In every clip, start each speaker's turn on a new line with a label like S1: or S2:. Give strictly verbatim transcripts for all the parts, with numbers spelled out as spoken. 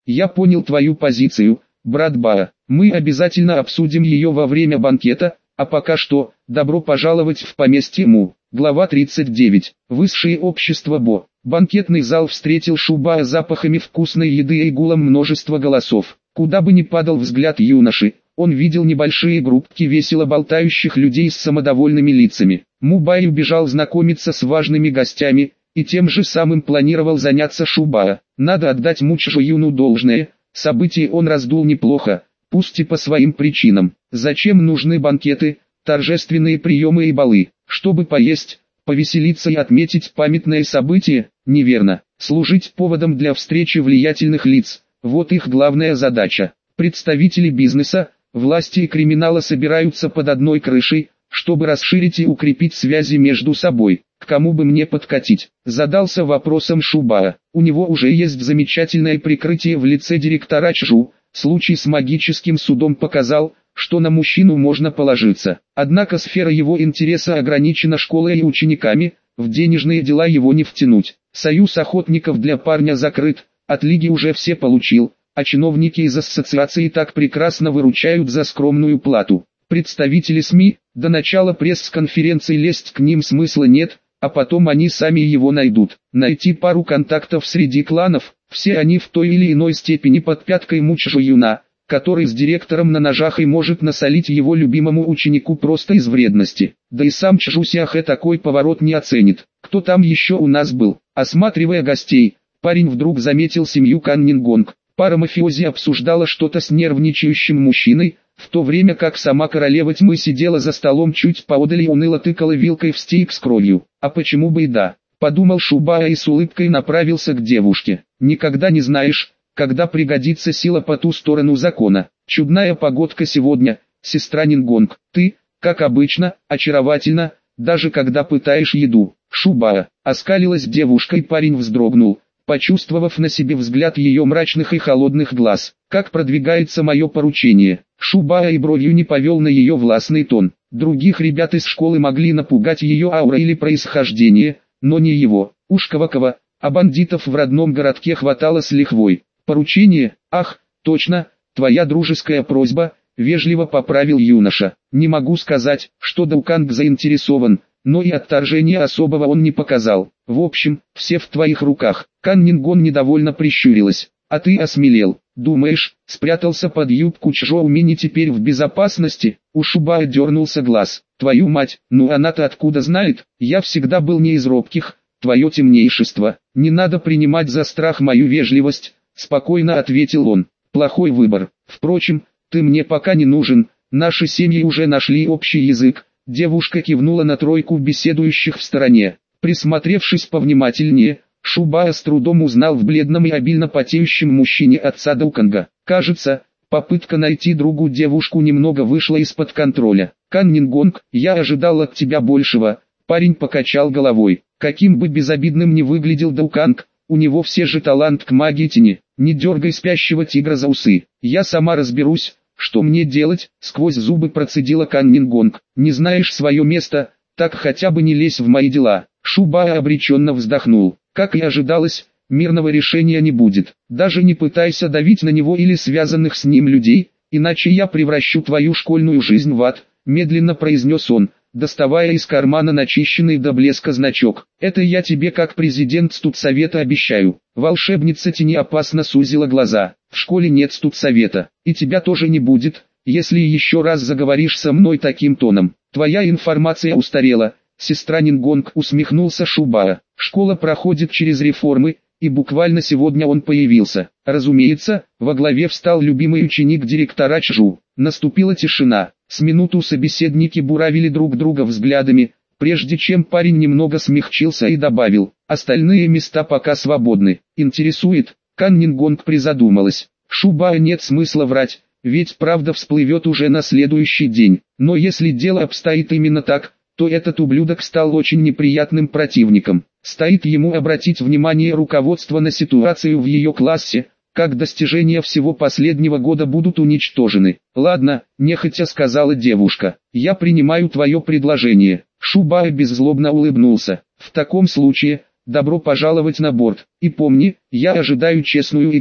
S1: Я понял твою позицию, брат Баа. Мы обязательно обсудим ее во время банкета, а пока что, добро пожаловать в поместье Му. Глава тридцать девять. Высшее общество Бо. Банкетный зал встретил Шубаа запахами вкусной еды и гулом множества голосов. Куда бы ни падал взгляд юноши, он видел небольшие группки весело болтающих людей с самодовольными лицами. Мубай убежал знакомиться с важными гостями, и тем же самым планировал заняться Шубаа. Надо отдать Мучжу Юну должное, события он раздул неплохо, пусть и по своим причинам. Зачем нужны банкеты, торжественные приемы и балы? Чтобы поесть, повеселиться и отметить памятное событие? Неверно. Служить поводом для встречи влиятельных лиц – вот их главная задача. Представители бизнеса, власти и криминала собираются под одной крышей, чтобы расширить и укрепить связи между собой. К кому бы мне подкатить? Задался вопросом Шубаа. У него уже есть замечательное прикрытие в лице директора Чжу. Случай с магическим судом показал, что на мужчину можно положиться. Однако сфера его интереса ограничена школой и учениками, в денежные дела его не втянуть. Союз охотников для парня закрыт, от лиги уже все получил, а чиновники из ассоциации так прекрасно выручают за скромную плату. Представители СМИ, до начала пресс-конференции лезть к ним смысла нет, а потом они сами его найдут. Найти пару контактов среди кланов, все они в той или иной степени под пяткой Мучжу Юна, который с директором на ножах и может насолить его любимому ученику просто из вредности. Да и сам Чжу Сяхэ такой поворот не оценит. Кто там еще у нас был? Осматривая гостей, парень вдруг заметил семью Кан Нингонг. Пара мафиози обсуждала что-то с нервничающим мужчиной, в то время как сама королева тьмы сидела за столом чуть поодаль и уныло тыкала вилкой в стейк с кровью. А почему бы и да? Подумал Шубаа и с улыбкой направился к девушке. Никогда не знаешь, когда пригодится сила по ту сторону закона. Чудная погодка сегодня, сестра Нингонг. Ты, как обычно, очаровательна, даже когда пытаешь еду. Шубаа. Оскалилась девушка и парень вздрогнул, почувствовав на себе взгляд ее мрачных и холодных глаз. Как продвигается мое поручение? Шубаа и бровью не повел на ее властный тон. Других ребят из школы могли напугать ее аура или происхождение, но не его. Уж кого-кого, а бандитов в родном городке хватало с лихвой. Поручение? Ах, точно, твоя дружеская просьба, вежливо поправил юноша. Не могу сказать, что Дауканг заинтересован, но и отторжения особого он не показал. В общем, все в твоих руках. Кан Нингон недовольно прищурилась. А ты осмелел. Думаешь, спрятался под юбку Чжоу Мини теперь в безопасности? У Шубаа дернулся глаз. Твою мать, ну она-то откуда знает? Я всегда был не из робких, твое темнейшество. Не надо принимать за страх мою вежливость, спокойно ответил он. Плохой выбор. Впрочем, ты мне пока не нужен, наши семьи уже нашли общий язык. Девушка кивнула на тройку беседующих в стороне. Присмотревшись повнимательнее, Шубаа с трудом узнал в бледном и обильно потеющем мужчине отца Дауканга. Кажется, попытка найти другу девушку немного вышла из-под контроля. Кан Нингонг, я ожидал от тебя большего. Парень покачал головой. Каким бы безобидным ни выглядел Дауканг, у него все же талант к магии тени. Не дергай спящего тигра за усы. Я сама разберусь, что мне делать, сквозь зубы процедила Кан Нингонг. Не знаешь свое место, так хотя бы не лезь в мои дела. Шубаа обреченно вздохнул. Как и ожидалось, мирного решения не будет. Даже не пытайся давить на него или связанных с ним людей, иначе я превращу твою школьную жизнь в ад, медленно произнес он, доставая из кармана начищенный до блеска значок. Это я тебе как президент студсовета обещаю. Волшебница тени опасно сузила глаза. В школе нет студсовета, и тебя тоже не будет, если еще раз заговоришь со мной таким тоном. Твоя информация устарела. Сестра Нингонг, усмехнулся Шубаа. Школа проходит через реформы, и буквально сегодня он появился. Разумеется, во главе встал любимый ученик директора Чжу. Наступила тишина. С минуту собеседники буравили друг друга взглядами, прежде чем парень немного смягчился и добавил: остальные места пока свободны. Интересует? Кан Нингонг призадумалась. Шубаа нет смысла врать, ведь правда всплывет уже на следующий день. Но если дело обстоит именно так, то этот ублюдок стал очень неприятным противником. Стоит ему обратить внимание руководства на ситуацию в ее классе, как достижения всего последнего года будут уничтожены. Ладно, нехотя сказала девушка, я принимаю твое предложение. Шубаа беззлобно улыбнулся. В таком случае, добро пожаловать на борт. И помни, я ожидаю честную игру.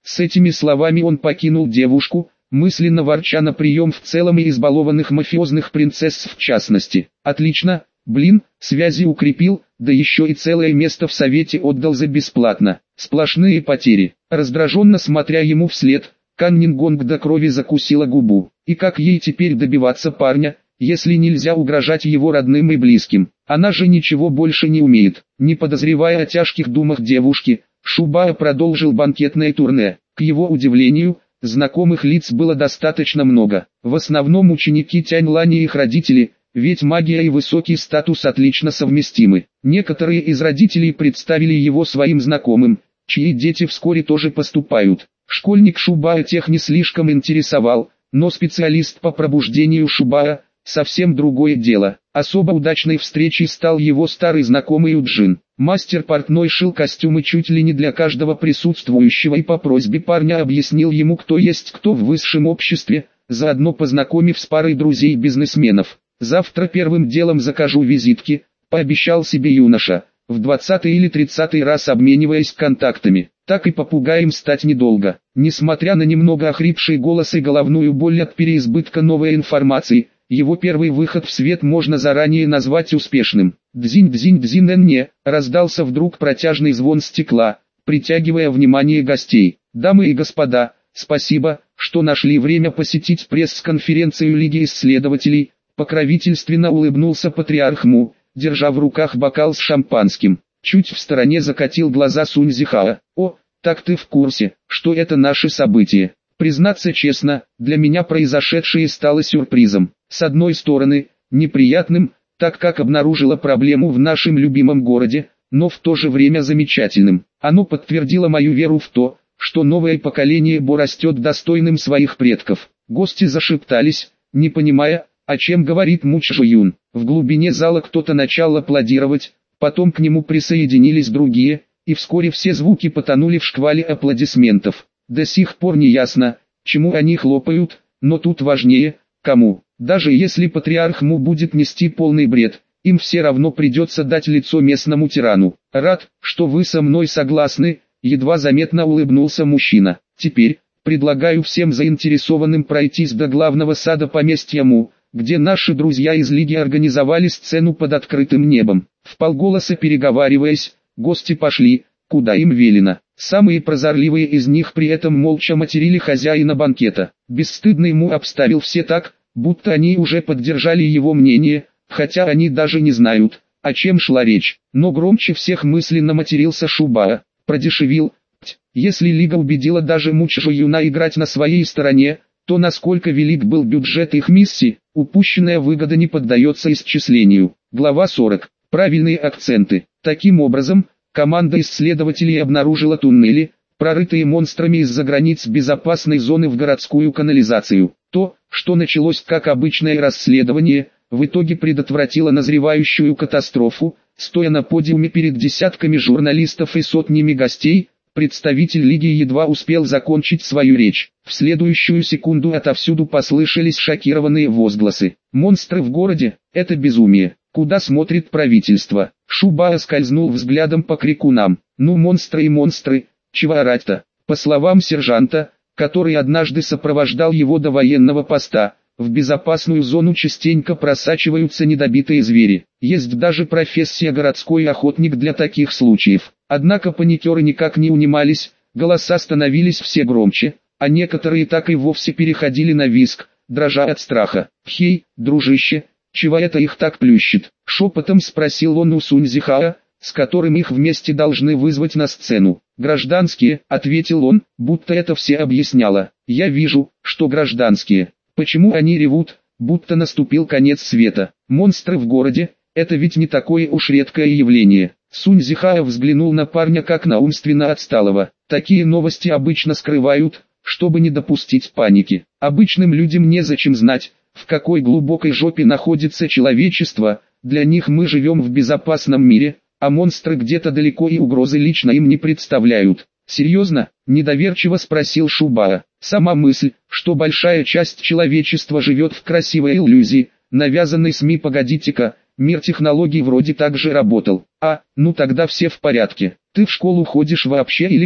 S1: С этими словами он покинул девушку, мысленно ворча на прием в целом и избалованных мафиозных принцесс в частности. Отлично, блин, связи укрепил, да еще и целое место в совете отдал за бесплатно. Сплошные потери. Раздраженно смотря ему вслед, Каннингонг до крови закусила губу. И как ей теперь добиваться парня, если нельзя угрожать его родным и близким? Она же ничего больше не умеет. Не подозревая о тяжких думах девушки, Шубая продолжил банкетное турне. К его удивлению, знакомых лиц было достаточно много. В основном ученики Тяньлани и их родители, ведь магия и высокий статус отлично совместимы. Некоторые из родителей представили его своим знакомым, чьи дети вскоре тоже поступают. Школьник Шубая тех не слишком интересовал, но специалист по пробуждению Шубая – совсем другое дело. Особо удачной встречей стал его старый знакомый Юджин. Мастер портной шил костюмы чуть ли не для каждого присутствующего и по просьбе парня объяснил ему, кто есть кто в высшем обществе, заодно познакомив с парой друзей-бизнесменов. «Завтра первым делом закажу визитки», – пообещал себе юноша, в двадцатый или тридцатый раз обмениваясь контактами. Так и попугаем стать недолго. Несмотря на немного охрипший голос и головную боль от переизбытка новой информации, его первый выход в свет можно заранее назвать успешным. «Дзинь-дзинь-дзинь-не», раздался вдруг протяжный звон стекла, притягивая внимание гостей. «Дамы и господа, спасибо, что нашли время посетить пресс-конференцию Лиги исследователей», покровительственно улыбнулся патриарх Му, держа в руках бокал с шампанским. Чуть в стороне закатил глаза Сунь Зихао. «О, так ты в курсе, что это наши события». Признаться честно, для меня произошедшее стало сюрпризом. С одной стороны, неприятным, так как обнаружила проблему в нашем любимом городе, но в то же время замечательным. Оно подтвердило мою веру в то, что новое поколение Бо растет достойным своих предков. Гости зашептались, не понимая, о чем говорит Му Чжуюн. В глубине зала кто-то начал аплодировать, потом к нему присоединились другие, и вскоре все звуки потонули в шквале аплодисментов. До сих пор не ясно, чему они хлопают, но тут важнее, кому. Даже если патриарх Му будет нести полный бред, им все равно придется дать лицо местному тирану. «Рад, что вы со мной согласны», — едва заметно улыбнулся мужчина. «Теперь, предлагаю всем заинтересованным пройтись до главного сада поместья Му, где наши друзья из Лиги организовали сцену под открытым небом». Вполголоса переговариваясь, гости пошли, куда им велено. Самые прозорливые из них при этом молча материли хозяина банкета. Бесстыдный Му обставил все так, будто они уже поддержали его мнение, хотя они даже не знают, о чем шла речь. Но громче всех мысленно матерился Шубая. Продешевил. Пть. Если Лига убедила даже Му Чжуюна играть на своей стороне, то насколько велик был бюджет их миссии, упущенная выгода не поддается исчислению. Глава сорок. Правильные акценты. Таким образом, команда исследователей обнаружила туннели, прорытые монстрами из-за границ безопасной зоны в городскую канализацию. То, что началось как обычное расследование, в итоге предотвратило назревающую катастрофу. Стоя на подиуме перед десятками журналистов и сотнями гостей, представитель Лиги едва успел закончить свою речь. В следующую секунду отовсюду послышались шокированные возгласы. «Монстры в городе – это безумие. Куда смотрит правительство?» Шубая скользнул взглядом по крикунам. «Ну монстры и монстры, чего орать-то?» По словам сержанта, который однажды сопровождал его до военного поста, в безопасную зону частенько просачиваются недобитые звери. Есть даже профессия городской охотник для таких случаев. Однако паникеры никак не унимались, голоса становились все громче, а некоторые так и вовсе переходили на визг, дрожа от страха. «Хей, дружище, чего это их так плющит?» — шепотом спросил он у Сунь Зихао, с которым их вместе должны вызвать на сцену. «Гражданские», — ответил он, будто это все объясняло. «Я вижу, что гражданские. Почему они ревут, будто наступил конец света? Монстры в городе, это ведь не такое уж редкое явление». Сунь Зихао взглянул на парня как на умственно отсталого. Такие новости обычно скрывают, чтобы не допустить паники. Обычным людям незачем знать, в какой глубокой жопе находится человечество. Для них мы живем в безопасном мире, а монстры где-то далеко и угрозы лично им не представляют. «Серьезно?» – недоверчиво спросил Шубая. Сама мысль, что большая часть человечества живет в красивой иллюзии, навязанной СМИ. Погодите-ка, мир технологий вроде так же работал. А, ну тогда все в порядке. Ты в школу ходишь вообще или как?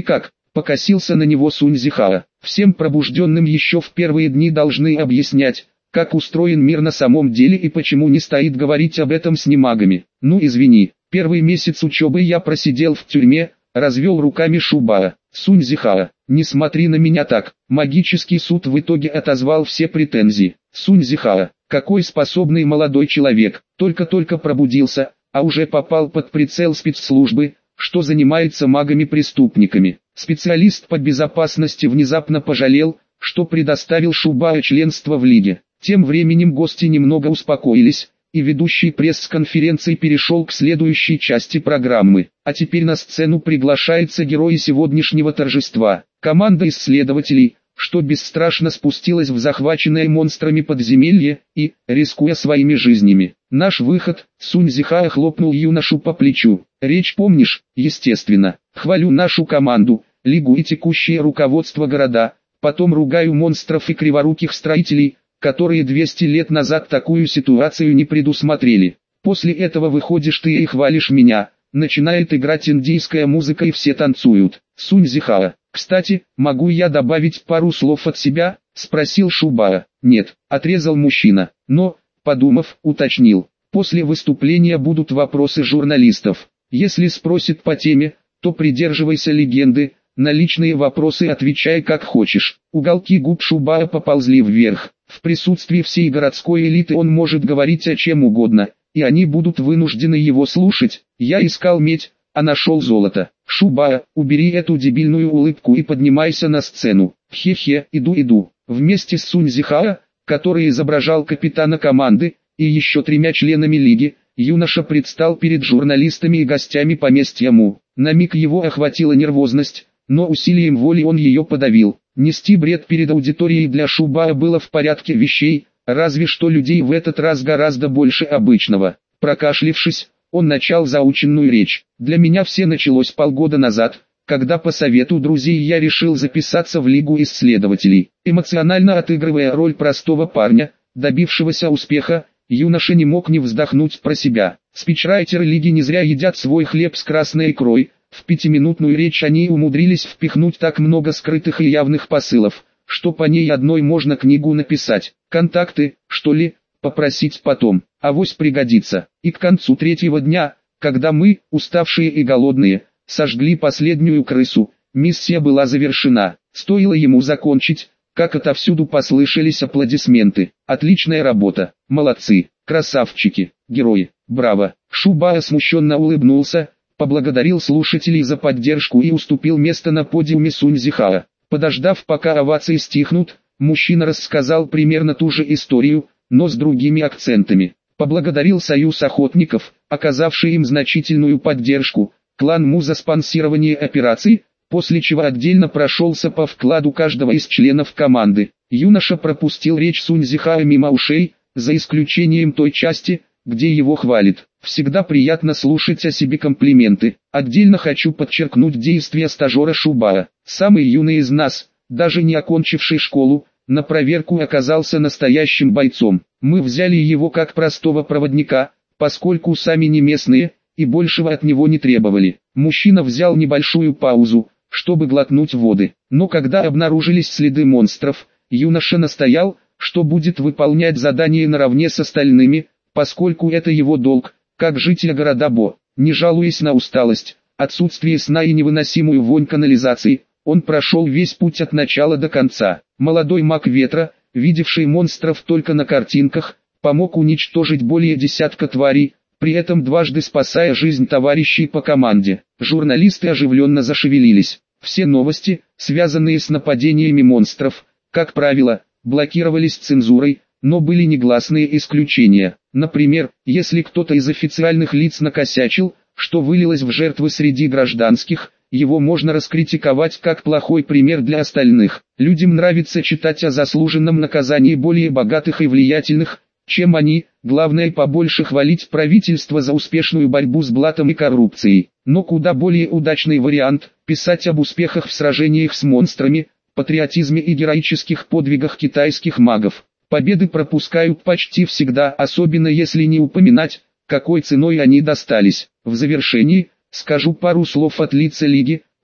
S1: Покосился на него Сунь Зихао. Всем пробужденным еще в первые дни должны объяснять, как устроен мир на самом деле и почему не стоит говорить об этом с немагами. Ну извини, первый месяц учебы я просидел в тюрьме, развел руками Шубао. Сунь Зихао, не смотри на меня так. Магический суд в итоге отозвал все претензии. Сунь Зихао, какой способный молодой человек, только-только пробудился, а уже попал под прицел спецслужбы, что занимается магами-преступниками. Специалист по безопасности внезапно пожалел, что предоставил Шубао членство в лиге. Тем временем гости немного успокоились, и ведущий пресс-конференции перешел к следующей части программы. А теперь на сцену приглашается герой сегодняшнего торжества. Команда исследователей, что бесстрашно спустилась в захваченное монстрами подземелье, и, рискуя своими жизнями. Наш выход, Сунь Зихао хлопнул юношу по плечу. Речь помнишь? Естественно. Хвалю нашу команду, лигу и текущее руководство города, потом ругаю монстров и криворуких строителей, которые двести лет назад такую ситуацию не предусмотрели. После этого выходишь ты и хвалишь меня, начинает играть индийская музыка и все танцуют. Сунь Зихао, кстати, могу я добавить пару слов от себя? Спросил Шубао. Нет, отрезал мужчина, но, подумав, уточнил. После выступления будут вопросы журналистов. Если спросят по теме, то придерживайся легенды, на личные вопросы отвечай как хочешь. Уголки губ Шубао поползли вверх. В присутствии всей городской элиты он может говорить о чем угодно, и они будут вынуждены его слушать. Я искал медь, а нашел золото. Шубао, убери эту дебильную улыбку и поднимайся на сцену. Хе-хе, иду иду. Вместе с Сунь Зихао, который изображал капитана команды, и еще тремя членами лиги, юноша предстал перед журналистами и гостями поместья Му. На миг его охватила нервозность, но усилием воли он ее подавил. Нести бред перед аудиторией для Шубао было в порядке вещей, разве что людей в этот раз гораздо больше обычного. Прокашлившись, он начал заученную речь. Для меня все началось полгода назад, когда по совету друзей я решил записаться в Лигу исследователей. Эмоционально отыгрывая роль простого парня, добившегося успеха, юноша не мог не вздохнуть про себя. Спичрайтеры Лиги не зря едят свой хлеб с красной икрой. В пятиминутную речь они умудрились впихнуть так много скрытых и явных посылов, что по ней одной можно книгу написать. Контакты, что ли, попросить потом, авось пригодится. И к концу третьего дня, когда мы, уставшие и голодные, сожгли последнюю крысу, миссия была завершена. Стоило ему закончить, как отовсюду послышались аплодисменты. Отличная работа, молодцы, красавчики, герои, браво. Шубао смущенно улыбнулся, поблагодарил слушателей за поддержку и уступил место на подиуме Сунь Зихао. Подождав, пока овации стихнут, мужчина рассказал примерно ту же историю, но с другими акцентами. Поблагодарил Союз охотников, оказавший им значительную поддержку, клан Му за спонсирование операций, после чего отдельно прошелся по вкладу каждого из членов команды. Юноша пропустил речь Сунь Зихао мимо ушей, за исключением той части, где его хвалит. Всегда приятно слушать о себе комплименты. Отдельно хочу подчеркнуть действия стажера Шубао. Самый юный из нас, даже не окончивший школу, на проверку оказался настоящим бойцом. Мы взяли его как простого проводника, поскольку сами не местные, и большего от него не требовали. Мужчина взял небольшую паузу, чтобы глотнуть воды. Но когда обнаружились следы монстров, юноша настоял, что будет выполнять задание наравне с остальными, поскольку это его долг, как жителя города Бо. Не жалуясь на усталость, отсутствие сна и невыносимую вонь канализации, он прошел весь путь от начала до конца. Молодой маг ветра, видевший монстров только на картинках, помог уничтожить более десятка тварей, при этом дважды спасая жизнь товарищей по команде. Журналисты оживленно зашевелились. Все новости, связанные с нападениями монстров, как правило, блокировались цензурой, но были негласные исключения. Например, если кто-то из официальных лиц накосячил, что вылилось в жертвы среди гражданских, его можно раскритиковать как плохой пример для остальных. Людям нравится читать о заслуженном наказании более богатых и влиятельных, чем они, главное побольше хвалить правительство за успешную борьбу с блатом и коррупцией. Но куда более удачный вариант – писать об успехах в сражениях с монстрами, патриотизме и героических подвигах китайских магов. Победы пропускают почти всегда, особенно если не упоминать, какой ценой они достались. В завершении, скажу пару слов от лица Лиги,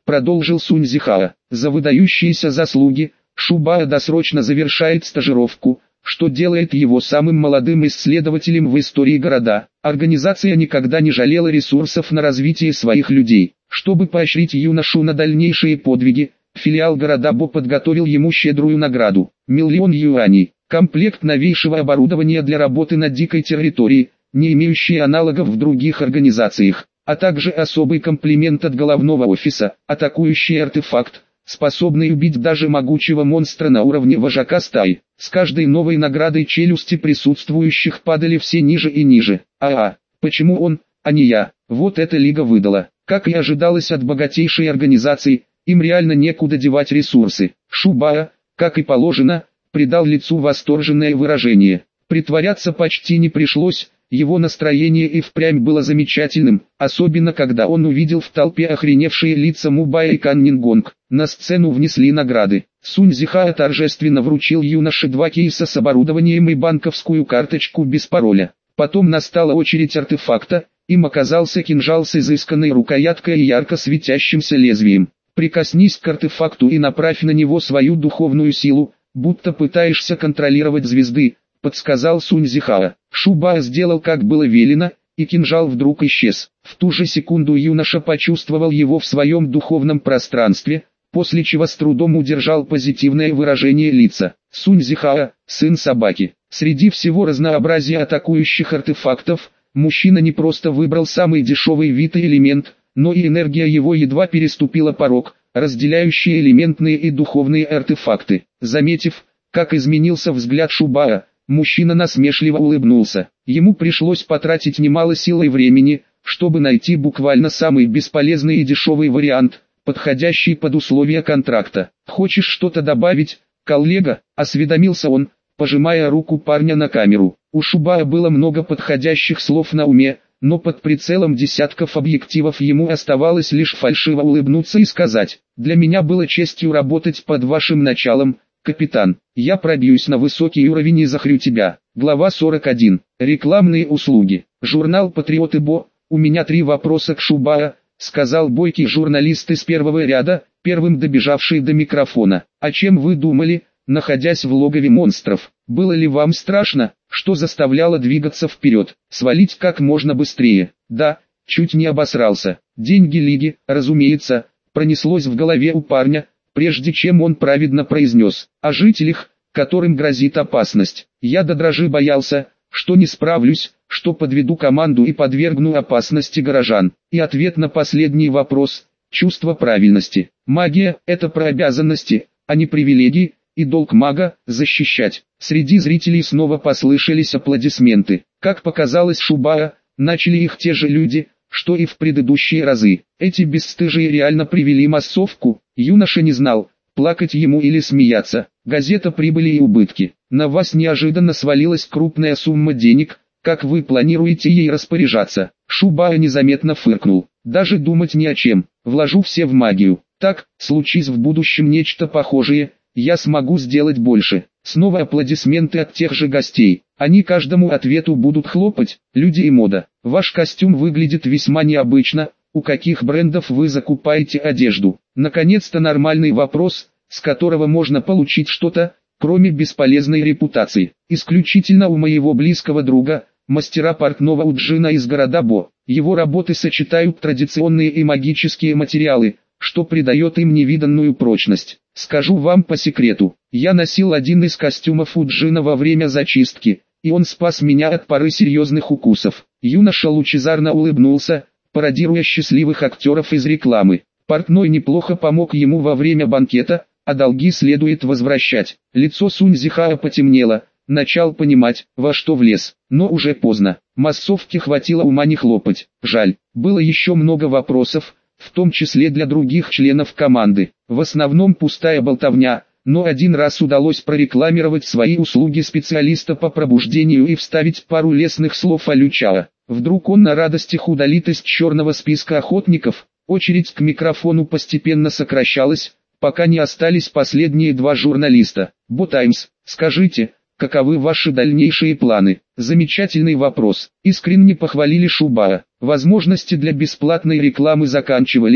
S1: продолжил Сунь Зихао. За выдающиеся заслуги, Шубао досрочно завершает стажировку, что делает его самым молодым исследователем в истории города. Организация никогда не жалела ресурсов на развитие своих людей. Чтобы поощрить юношу на дальнейшие подвиги, филиал города Бо подготовил ему щедрую награду – миллион юаней, комплект новейшего оборудования для работы на дикой территории, не имеющий аналогов в других организациях, а также особый комплимент от головного офиса, атакующий артефакт, способный убить даже могучего монстра на уровне вожака стаи. С каждой новой наградой челюсти присутствующих падали все ниже и ниже. А-а, почему он, а не я? Вот эта лига выдала. Как и ожидалось от богатейшей организации, им реально некуда девать ресурсы. Шубао, как и положено, придал лицу восторженное выражение. Притворяться почти не пришлось, его настроение и впрямь было замечательным, особенно когда он увидел в толпе охреневшие лица Мубая и Каннингонг. На сцену внесли награды. Сунь Зихао торжественно вручил юноше два кейса с оборудованием и банковскую карточку без пароля. Потом настала очередь артефакта, им оказался кинжал с изысканной рукояткой и ярко светящимся лезвием. Прикоснись к артефакту и направь на него свою духовную силу, будто пытаешься контролировать звезды, подсказал Сунь Зихао. Шубао сделал как было велено, и кинжал вдруг исчез. В ту же секунду юноша почувствовал его в своем духовном пространстве, после чего с трудом удержал позитивное выражение лица. Сунь Зихао, сын собаки. Среди всего разнообразия атакующих артефактов, мужчина не просто выбрал самый дешевый вид и элемент, но и энергия его едва переступила порог, разделяющий элементные и духовные артефакты. Заметив, как изменился взгляд Шубао, мужчина насмешливо улыбнулся. Ему пришлось потратить немало сил и времени, чтобы найти буквально самый бесполезный и дешевый вариант, подходящий под условия контракта. «Хочешь что-то добавить, коллега?» – осведомился он, пожимая руку парня на камеру. У Шубао было много подходящих слов на уме, но под прицелом десятков объективов ему оставалось лишь фальшиво улыбнуться и сказать: «Для меня было честью работать под вашим началом, капитан. Я пробьюсь на высокий уровень и захрю тебя». Глава сорок один. Рекламные услуги. Журнал «Патриоты Бо». «У меня три вопроса к Шубао», — сказал бойкий журналист из первого ряда, первым добежавший до микрофона. «О чем вы думали, находясь в логове монстров? Было ли вам страшно? Что заставляло двигаться вперед, свалить как можно быстрее?» «Да, чуть не обосрался. Деньги Лиги, разумеется», пронеслось в голове у парня, прежде чем он праведно произнес: «О жителях, которым грозит опасность. Я до дрожи боялся, что не справлюсь, что подведу команду и подвергну опасности горожан». И ответ на последний вопрос – чувство правильности. Магия – это про обязанности, а не привилегии, и долг мага – защищать. Среди зрителей снова послышались аплодисменты. Как показалось Шубао, начали их те же люди, что и в предыдущие разы. Эти бесстыжие реально привели массовку. Юноша не знал, плакать ему или смеяться. Газета «Прибыли и убытки». На вас неожиданно свалилась крупная сумма денег, как вы планируете ей распоряжаться? Шубао незаметно фыркнул. Даже думать ни о чем, вложу все в магию. Так, случись в будущем нечто похожее, я смогу сделать больше. Снова аплодисменты от тех же гостей. Они каждому ответу будут хлопать. Люди и мода. Ваш костюм выглядит весьма необычно. У каких брендов вы закупаете одежду? Наконец-то нормальный вопрос, с которого можно получить что-то, кроме бесполезной репутации. Исключительно у моего близкого друга, мастера портного Уджина из города Бо. Его работы сочетают традиционные и магические материалы, что придает им невиданную прочность. Скажу вам по секрету, я носил один из костюмов Уджина во время зачистки, и он спас меня от пары серьезных укусов. Юноша лучезарно улыбнулся, пародируя счастливых актеров из рекламы. Портной неплохо помог ему во время банкета, а долги следует возвращать. Лицо Сунь Зихао потемнело, начал понимать, во что влез, но уже поздно. Массовке хватило ума не хлопать. Жаль, было еще много вопросов, в том числе для других членов команды. В основном пустая болтовня, но один раз удалось прорекламировать свои услуги специалиста по пробуждению и вставить пару лестных слов о Лю Чао. Вдруг он на радостях удалит из черного списка охотников. Очередь к микрофону постепенно сокращалась, пока не остались последние два журналиста. «Бо Таймс, скажите, каковы ваши дальнейшие планы?» Замечательный вопрос. Искренне похвалили Шубао. Возможности для бесплатной рекламы заканчивались,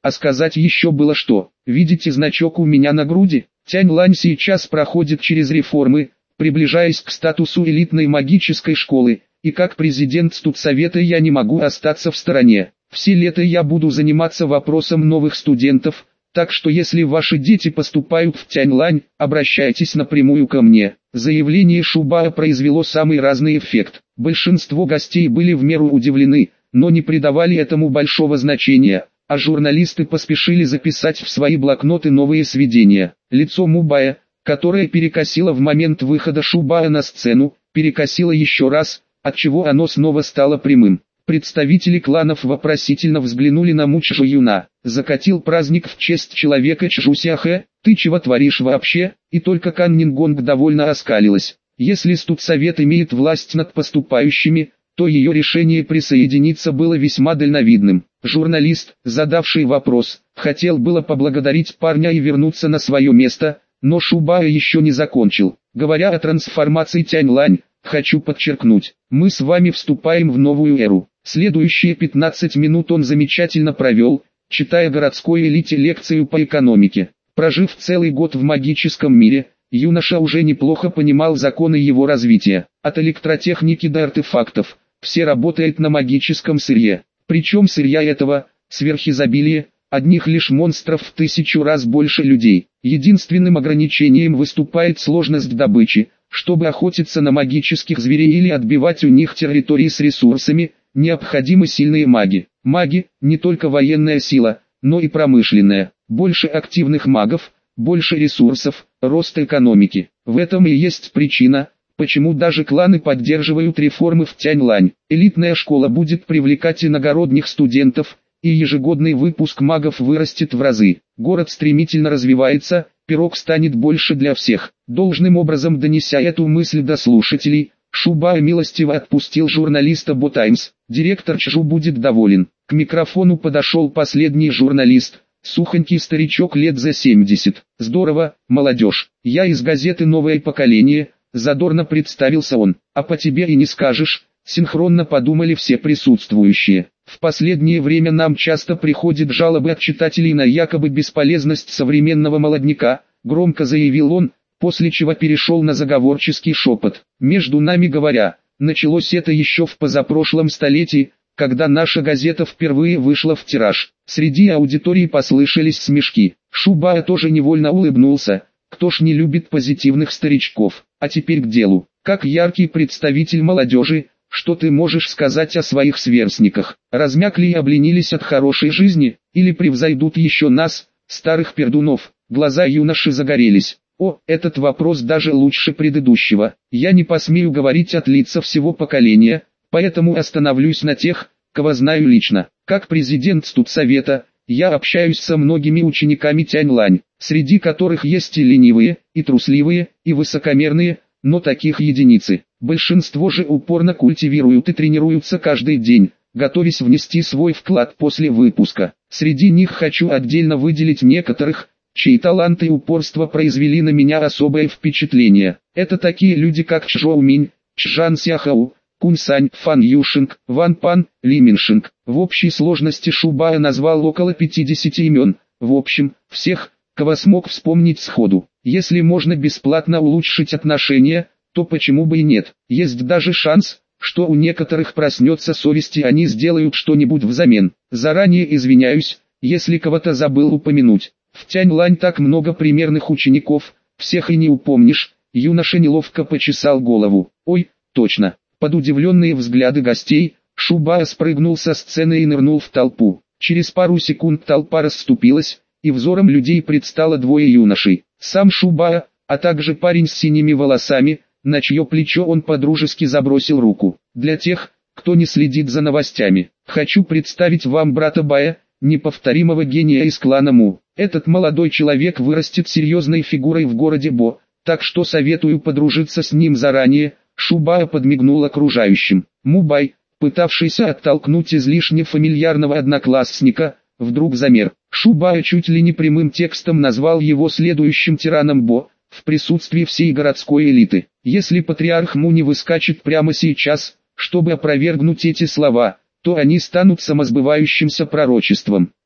S1: а сказать еще было что. Видите значок у меня на груди? Тянь-Лань сейчас проходит через реформы, приближаясь к статусу элитной магической школы, и как президент студсовета я не могу остаться в стороне. Все лето я буду заниматься вопросом новых студентов, так что если ваши дети поступают в Тянь-Лань, обращайтесь напрямую ко мне. Заявление Шубая произвело самый разный эффект. Большинство гостей были в меру удивлены, но не придавали этому большого значения, а журналисты поспешили записать в свои блокноты новые сведения. Лицо Мубая, которое перекосило в момент выхода Шубая на сцену, перекосило еще раз, отчего оно снова стало прямым. Представители кланов вопросительно взглянули на Му Чжуюна. Закатил праздник в честь человека Чжусяхэ, ты чего творишь вообще? И только Кан Нингонг довольно оскалилась. Если студсовет имеет власть над поступающими, то ее решение присоединиться было весьма дальновидным. Журналист, задавший вопрос, хотел было поблагодарить парня и вернуться на свое место, но Шубая еще не закончил. Говоря о трансформации Тянь-Лань, хочу подчеркнуть, мы с вами вступаем в новую эру. Следующие пятнадцать минут он замечательно провел, читая городской элите лекцию по экономике. Прожив целый год в магическом мире, юноша уже неплохо понимал законы его развития. От электротехники до артефактов, все работает на магическом сырье. Причем сырья этого, сверхизобилие, одних лишь монстров в тысячу раз больше людей. Единственным ограничением выступает сложность добычи. Чтобы охотиться на магических зверей или отбивать у них территории с ресурсами, необходимы сильные маги. Маги – не только военная сила, но и промышленная. Больше активных магов, больше ресурсов, рост экономики. В этом и есть причина, почему даже кланы поддерживают реформы в Тянь-Лань. Элитная школа будет привлекать иногородних студентов, и ежегодный выпуск магов вырастет в разы. Город стремительно развивается, пирог станет больше для всех. Должным образом донеся эту мысль до слушателей, Шубай милостиво отпустил журналиста Бо Таймс. Директор Чжу будет доволен. К микрофону подошел последний журналист, сухонький старичок лет за семьдесят. Здорово, молодежь. Я из газеты «Новое поколение», задорно представился он. А по тебе и не скажешь, синхронно подумали все присутствующие. В последнее время нам часто приходят жалобы от читателей на якобы бесполезность современного молодняка, громко заявил он, после чего перешел на заговорческий шепот. Между нами говоря, началось это еще в позапрошлом столетии, когда наша газета впервые вышла в тираж. Среди аудитории послышались смешки. Шубая тоже невольно улыбнулся. Кто ж не любит позитивных старичков? А теперь к делу. Как яркий представитель молодежи, что ты можешь сказать о своих сверстниках? Размякли и обленились от хорошей жизни, или превзойдут еще нас, старых пердунов? Глаза юноши загорелись. О, этот вопрос даже лучше предыдущего. Я не посмею говорить от лица всего поколения, поэтому остановлюсь на тех, кого знаю лично. Как президент студсовета, я общаюсь со многими учениками Тянь-Лань, среди которых есть и ленивые, и трусливые, и высокомерные, но таких единицы. Большинство же упорно культивируют и тренируются каждый день, готовясь внести свой вклад после выпуска. Среди них хочу отдельно выделить некоторых, чьи таланты и упорство произвели на меня особое впечатление. Это такие люди как Чжоу Минь, Чжан Сяхау, Кунь Сань, Фан Юшинг, Ван Пан, Ли Миншинг. В общей сложности Шубая назвал около пятидесяти имен. В общем, всех, кого смог вспомнить сходу. Если можно бесплатно улучшить отношения, то почему бы и нет. Есть даже шанс, что у некоторых проснется совесть и они сделают что-нибудь взамен. Заранее извиняюсь, если кого-то забыл упомянуть. В Тянь-Лань так много примерных учеников, всех и не упомнишь. Юноша неловко почесал голову. Ой, точно. Под удивленные взгляды гостей, Шубая спрыгнул со сцены и нырнул в толпу. Через пару секунд толпа расступилась, и взором людей предстало двое юношей. Сам Шубая, а также парень с синими волосами, на чье плечо он подружески забросил руку. Для тех, кто не следит за новостями, хочу представить вам брата Бая, неповторимого гения из клана Му. Этот молодой человек вырастет серьезной фигурой в городе Бо, так что советую подружиться с ним заранее. Шубая подмигнул окружающим. Мубай, пытавшийся оттолкнуть излишне фамильярного одноклассника, вдруг замер. Шубая чуть ли не прямым текстом назвал его следующим тираном Бо, в присутствии всей городской элиты. Если патриарх Му не выскачет прямо сейчас, чтобы опровергнуть эти слова, то они станут самосбывающимся пророчеством.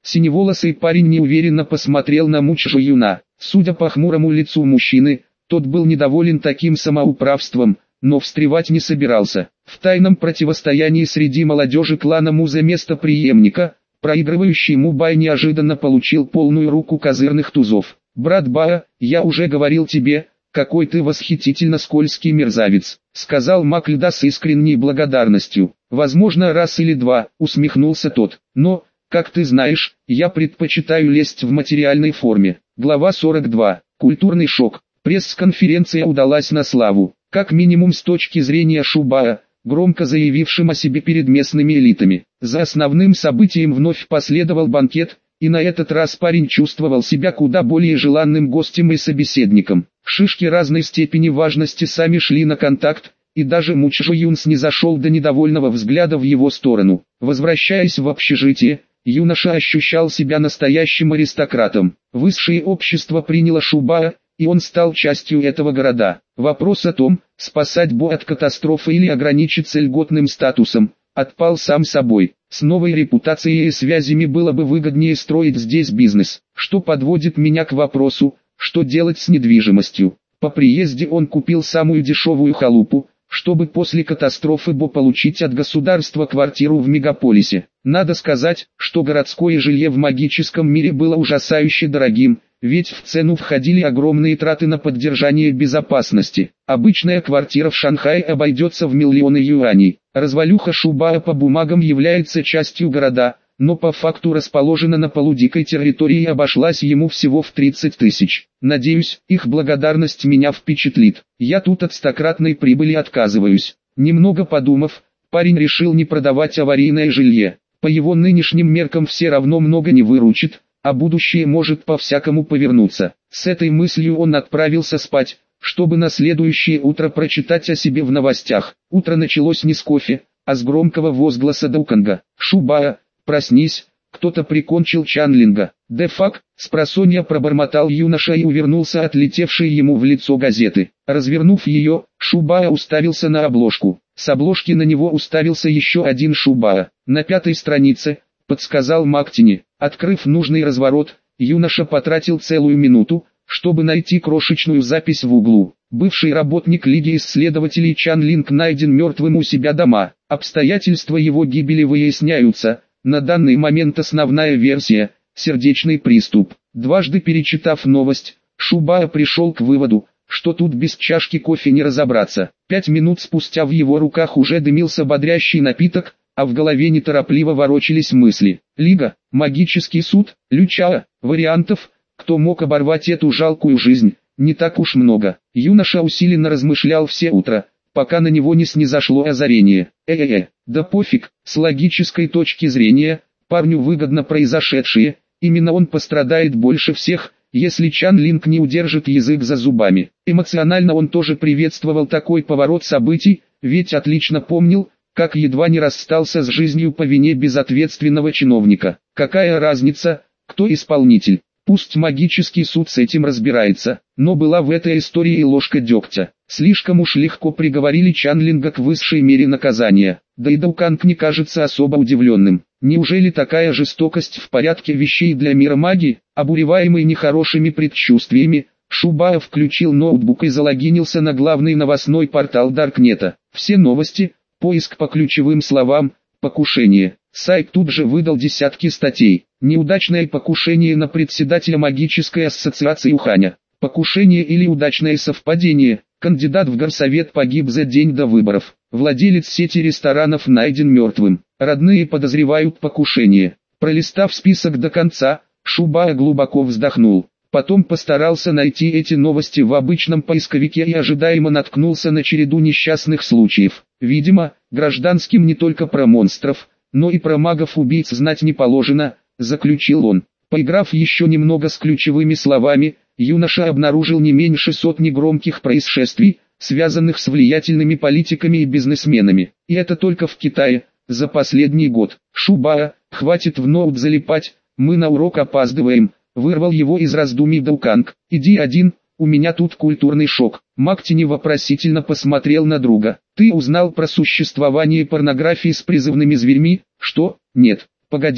S1: Синеволосый парень неуверенно посмотрел на Му Чжуюна. Судя по хмурому лицу мужчины, тот был недоволен таким самоуправством, но встревать не собирался. В тайном противостоянии среди молодежи клана Му за место преемника, проигрывающий Му Бай неожиданно получил полную руку козырных тузов. «Брат Бая, я уже говорил тебе, какой ты восхитительно скользкий мерзавец», — сказал Макльда с искренней благодарностью. «Возможно, раз или два», — усмехнулся тот. «Но, как ты знаешь, я предпочитаю лезть в материальной форме». Глава сорок два. Культурный шок. Пресс-конференция удалась на славу, как минимум с точки зрения Шубая, громко заявившим о себе перед местными элитами. За основным событием вновь последовал банкет, и на этот раз парень чувствовал себя куда более желанным гостем и собеседником. Шишки разной степени важности сами шли на контакт, и даже Му Чжуюн снизошел до недовольного взгляда в его сторону. Возвращаясь в общежитие, юноша ощущал себя настоящим аристократом. Высшее общество приняло Шубая, и он стал частью этого города. Вопрос о том, спасать Бо от катастрофы или ограничиться льготным статусом, отпал сам собой. С новой репутацией и связями было бы выгоднее строить здесь бизнес, что подводит меня к вопросу, что делать с недвижимостью. По приезде он купил самую дешевую халупу, чтобы после катастрофы Бо получить от государства квартиру в мегаполисе. Надо сказать, что городское жилье в магическом мире было ужасающе дорогим, ведь в цену входили огромные траты на поддержание безопасности. Обычная квартира в Шанхае обойдется в миллионы юаней. Развалюха Шубая по бумагам является частью города, но по факту расположена на полудикой территории и обошлась ему всего в тридцать тысяч. Надеюсь, их благодарность меня впечатлит. Я тут от стократной прибыли отказываюсь. Немного подумав, парень решил не продавать аварийное жилье. По его нынешним меркам все равно много не выручит, а будущее может по-всякому повернуться. С этой мыслью он отправился спать, чтобы на следующее утро прочитать о себе в новостях. Утро началось не с кофе, а с громкого возгласа Дауканга. «Шубая, проснись, кто-то прикончил Чанлинга». «Де фак», спросонья пробормотал юноша и увернулся от летевшей ему в лицо газеты. Развернув ее, Шубая уставился на обложку. С обложки на него уставился еще один Шубая. «На пятой странице», подсказал Мактини. Открыв нужный разворот, юноша потратил целую минуту, чтобы найти крошечную запись в углу. Бывший работник Лиги исследователей Чан Линг найден мертвым у себя дома. Обстоятельства его гибели выясняются. На данный момент основная версия – сердечный приступ. Дважды перечитав новость, Шубая пришел к выводу, что тут без чашки кофе не разобраться. Пять минут спустя в его руках уже дымился бодрящий напиток, а в голове неторопливо ворочались мысли. Лига, магический суд, Лючао, вариантов, кто мог оборвать эту жалкую жизнь, не так уж много. Юноша усиленно размышлял все утро, пока на него не снизошло озарение. Э-э-э, да пофиг, с логической точки зрения, парню выгодно произошедшее, именно он пострадает больше всех, если Чан Линг не удержит язык за зубами. Эмоционально он тоже приветствовал такой поворот событий, ведь отлично помнил, как едва не расстался с жизнью по вине безответственного чиновника. Какая разница, кто исполнитель? Пусть магический суд с этим разбирается, но была в этой истории и ложка дегтя. Слишком уж легко приговорили Чанлинга к высшей мере наказания, да и Дауканг не кажется особо удивленным. Неужели такая жестокость в порядке вещей для мира магии? Обуреваемый нехорошими предчувствиями, Шубая включил ноутбук и залогинился на главный новостной портал Даркнета. Все новости, поиск по ключевым словам, покушение. Сайт тут же выдал десятки статей. Неудачное покушение на председателя магической ассоциации Уханя. Покушение или удачное совпадение. Кандидат в горсовет погиб за день до выборов. Владелец сети ресторанов найден мертвым. Родные подозревают покушение. Пролистав список до конца, Шубая глубоко вздохнул. Потом постарался найти эти новости в обычном поисковике и ожидаемо наткнулся на череду несчастных случаев. Видимо, гражданским не только про монстров, но и про магов-убийц знать не положено, заключил он. Поиграв еще немного с ключевыми словами, юноша обнаружил не меньше сотни громких происшествий, связанных с влиятельными политиками и бизнесменами. И это только в Китае, за последний год. Шубая, хватит в ноут залипать, мы на урок опаздываем. Вырвал его из раздумий Дауканг. «Иди один, у меня тут культурный шок». Мактини вопросительно посмотрел на друга. «Ты узнал про существование порнографии с призывными зверьми?» «Что? Нет. Погоди,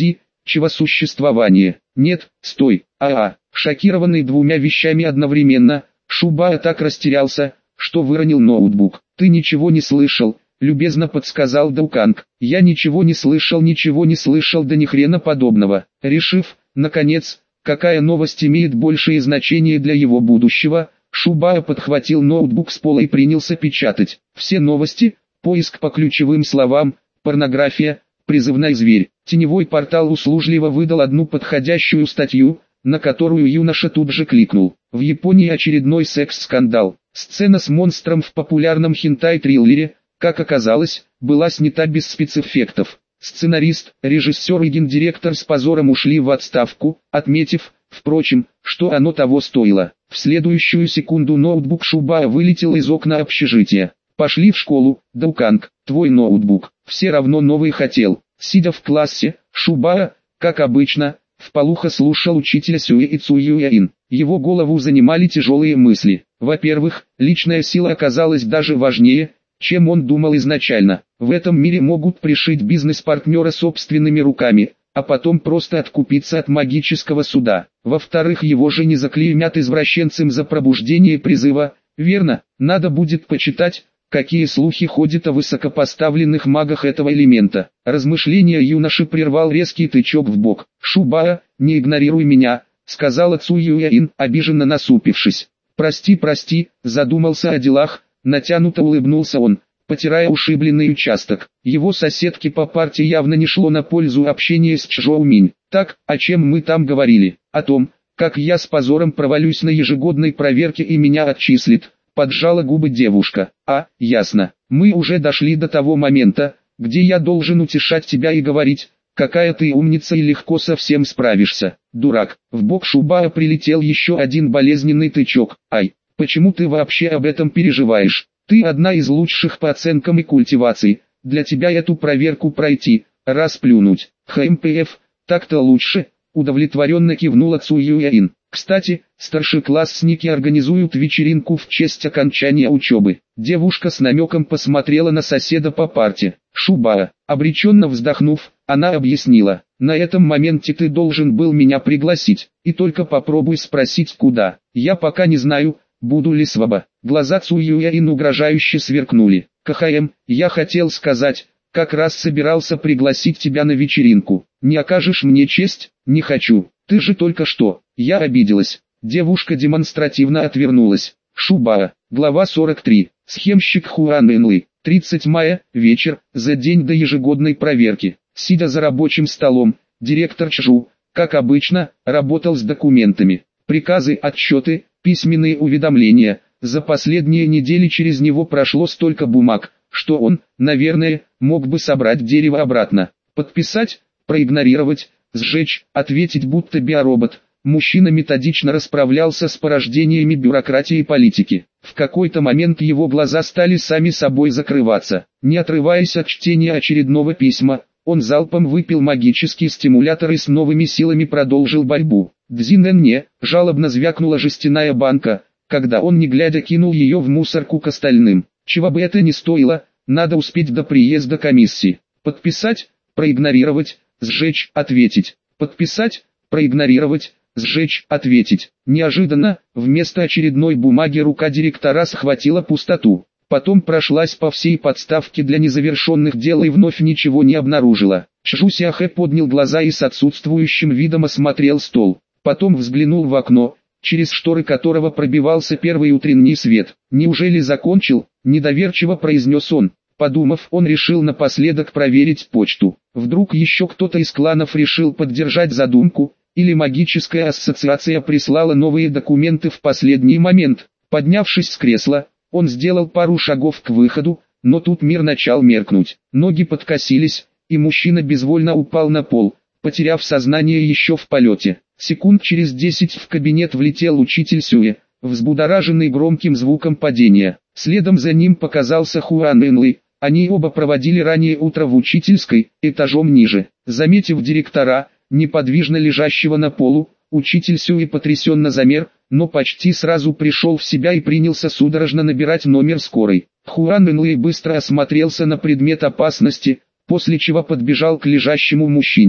S1: чего существование. Нет, стой, а-а, шокированный двумя вещами одновременно, Шубая так растерялся, что выронил ноутбук. Ты ничего не слышал, любезно подсказал Дауканг. Я ничего не слышал, ничего не слышал, да ни хрена подобного. Решив, наконец, какая новость имеет большее значение для его будущего, Шубая подхватил ноутбук с пола и принялся печатать. Все новости, поиск по ключевым словам, порнография, призывной зверь. Теневой портал услужливо выдал одну подходящую статью, на которую юноша тут же кликнул. В Японии очередной секс-скандал. Сцена с монстром в популярном хентай-триллере, как оказалось, была снята без спецэффектов. Сценарист, режиссер и гендиректор с позором ушли в отставку, отметив, впрочем, что оно того стоило. В следующую секунду ноутбук Шубая вылетел из окна общежития. «Пошли в школу, Дауканг, твой ноутбук, все равно новый хотел». Сидя в классе, Шубая, как обычно, вполуха слушал учителя Сюэ и Цуюяин. Его голову занимали тяжелые мысли. Во-первых, личная сила оказалась даже важнее, чем он думал изначально. В этом мире могут пришить бизнес-партнера собственными руками, а потом просто откупиться от магического суда. Во-вторых, его же не заклеймят извращенцем за пробуждение призыва. Верно, надо будет почитать, какие слухи ходят о высокопоставленных магах этого элемента. Размышления юноши прервал резкий тычок в бок. «Шубая, не игнорируй меня», — сказала Цуюяин, обиженно насупившись. «Прости, прости», — задумался о делах, натянуто улыбнулся он, потирая ушибленный участок. Его соседке по парте явно не шло на пользу общение с Чжоуминь. «Так, о чем мы там говорили? О том, как я с позором провалюсь на ежегодной проверке и меня отчислят», — поджала губы девушка. «А, ясно. Мы уже дошли до того момента, где я должен утешать тебя и говорить, какая ты умница и легко со всем справишься. Дурак». В бок Шубая прилетел еще один болезненный тычок. «Ай, почему ты вообще об этом переживаешь? Ты одна из лучших по оценкам и культивации. Для тебя эту проверку пройти, расплюнуть. ХМПФ, так-то лучше», — удовлетворенно кивнула Цуюяин. «Кстати, старшеклассники организуют вечеринку в честь окончания учебы». Девушка с намеком посмотрела на соседа по парте. «Шубая», обреченно вздохнув, она объяснила: «На этом моменте ты должен был меня пригласить, и только попробуй спросить куда. Я пока не знаю, буду ли свободен». Глаза Цуюяин угрожающе сверкнули. «КХМ, я хотел сказать, как раз собирался пригласить тебя на вечеринку. Не окажешь мне честь?» «Не хочу. Ты же только что». Я обиделась. Девушка демонстративно отвернулась. Шубая. Глава сорок три. Схемщик Хуан Энлы. тридцатого мая, вечер, за день до ежегодной проверки. Сидя за рабочим столом, директор Чжу, как обычно, работал с документами. Приказы, отчеты, письменные уведомления. За последние недели через него прошло столько бумаг, что он, наверное, мог бы собрать дерево обратно. Подписать, проигнорировать, сжечь, ответить будто биоробот. Мужчина методично расправлялся с порождениями бюрократии и политики. В какой-то момент его глаза стали сами собой закрываться. Не отрываясь от чтения очередного письма, он залпом выпил магический стимулятор и с новыми силами продолжил борьбу. «Дзинэнне», жалобно звякнула жестяная банка, когда он не глядя кинул ее в мусорку к остальным. Чего бы это ни стоило, надо успеть до приезда комиссии. Подписать, проигнорировать, сжечь, ответить. Подписать, проигнорировать, сжечь, ответить. Неожиданно, вместо очередной бумаги рука директора схватила пустоту. Потом прошлась по всей подставке для незавершенных дел и вновь ничего не обнаружила. Чжу Сяхэ поднял глаза и с отсутствующим видом осмотрел стол. Потом взглянул в окно, через шторы которого пробивался первый утренний свет. «Неужели закончил?» – недоверчиво произнес он. Подумав, он решил напоследок проверить почту. Вдруг еще кто-то из кланов решил поддержать задумку, или магическая ассоциация прислала новые документы в последний момент. Поднявшись с кресла, он сделал пару шагов к выходу, но тут мир начал меркнуть. Ноги подкосились, и мужчина безвольно упал на пол, потеряв сознание еще в полете. Секунд через десять в кабинет влетел учитель Сюэ, взбудораженный громким звуком падения. Следом за ним показался Хуан Энлы. Они оба проводили ранее утро в учительской, этажом ниже. Заметив директора, неподвижно лежащего на полу, учитель Сюэ потрясенно замер, но почти сразу пришел в себя и принялся судорожно набирать номер скорой. Хуан Энлэй быстро осмотрелся на предмет опасности, после чего подбежал к лежащему мужчине.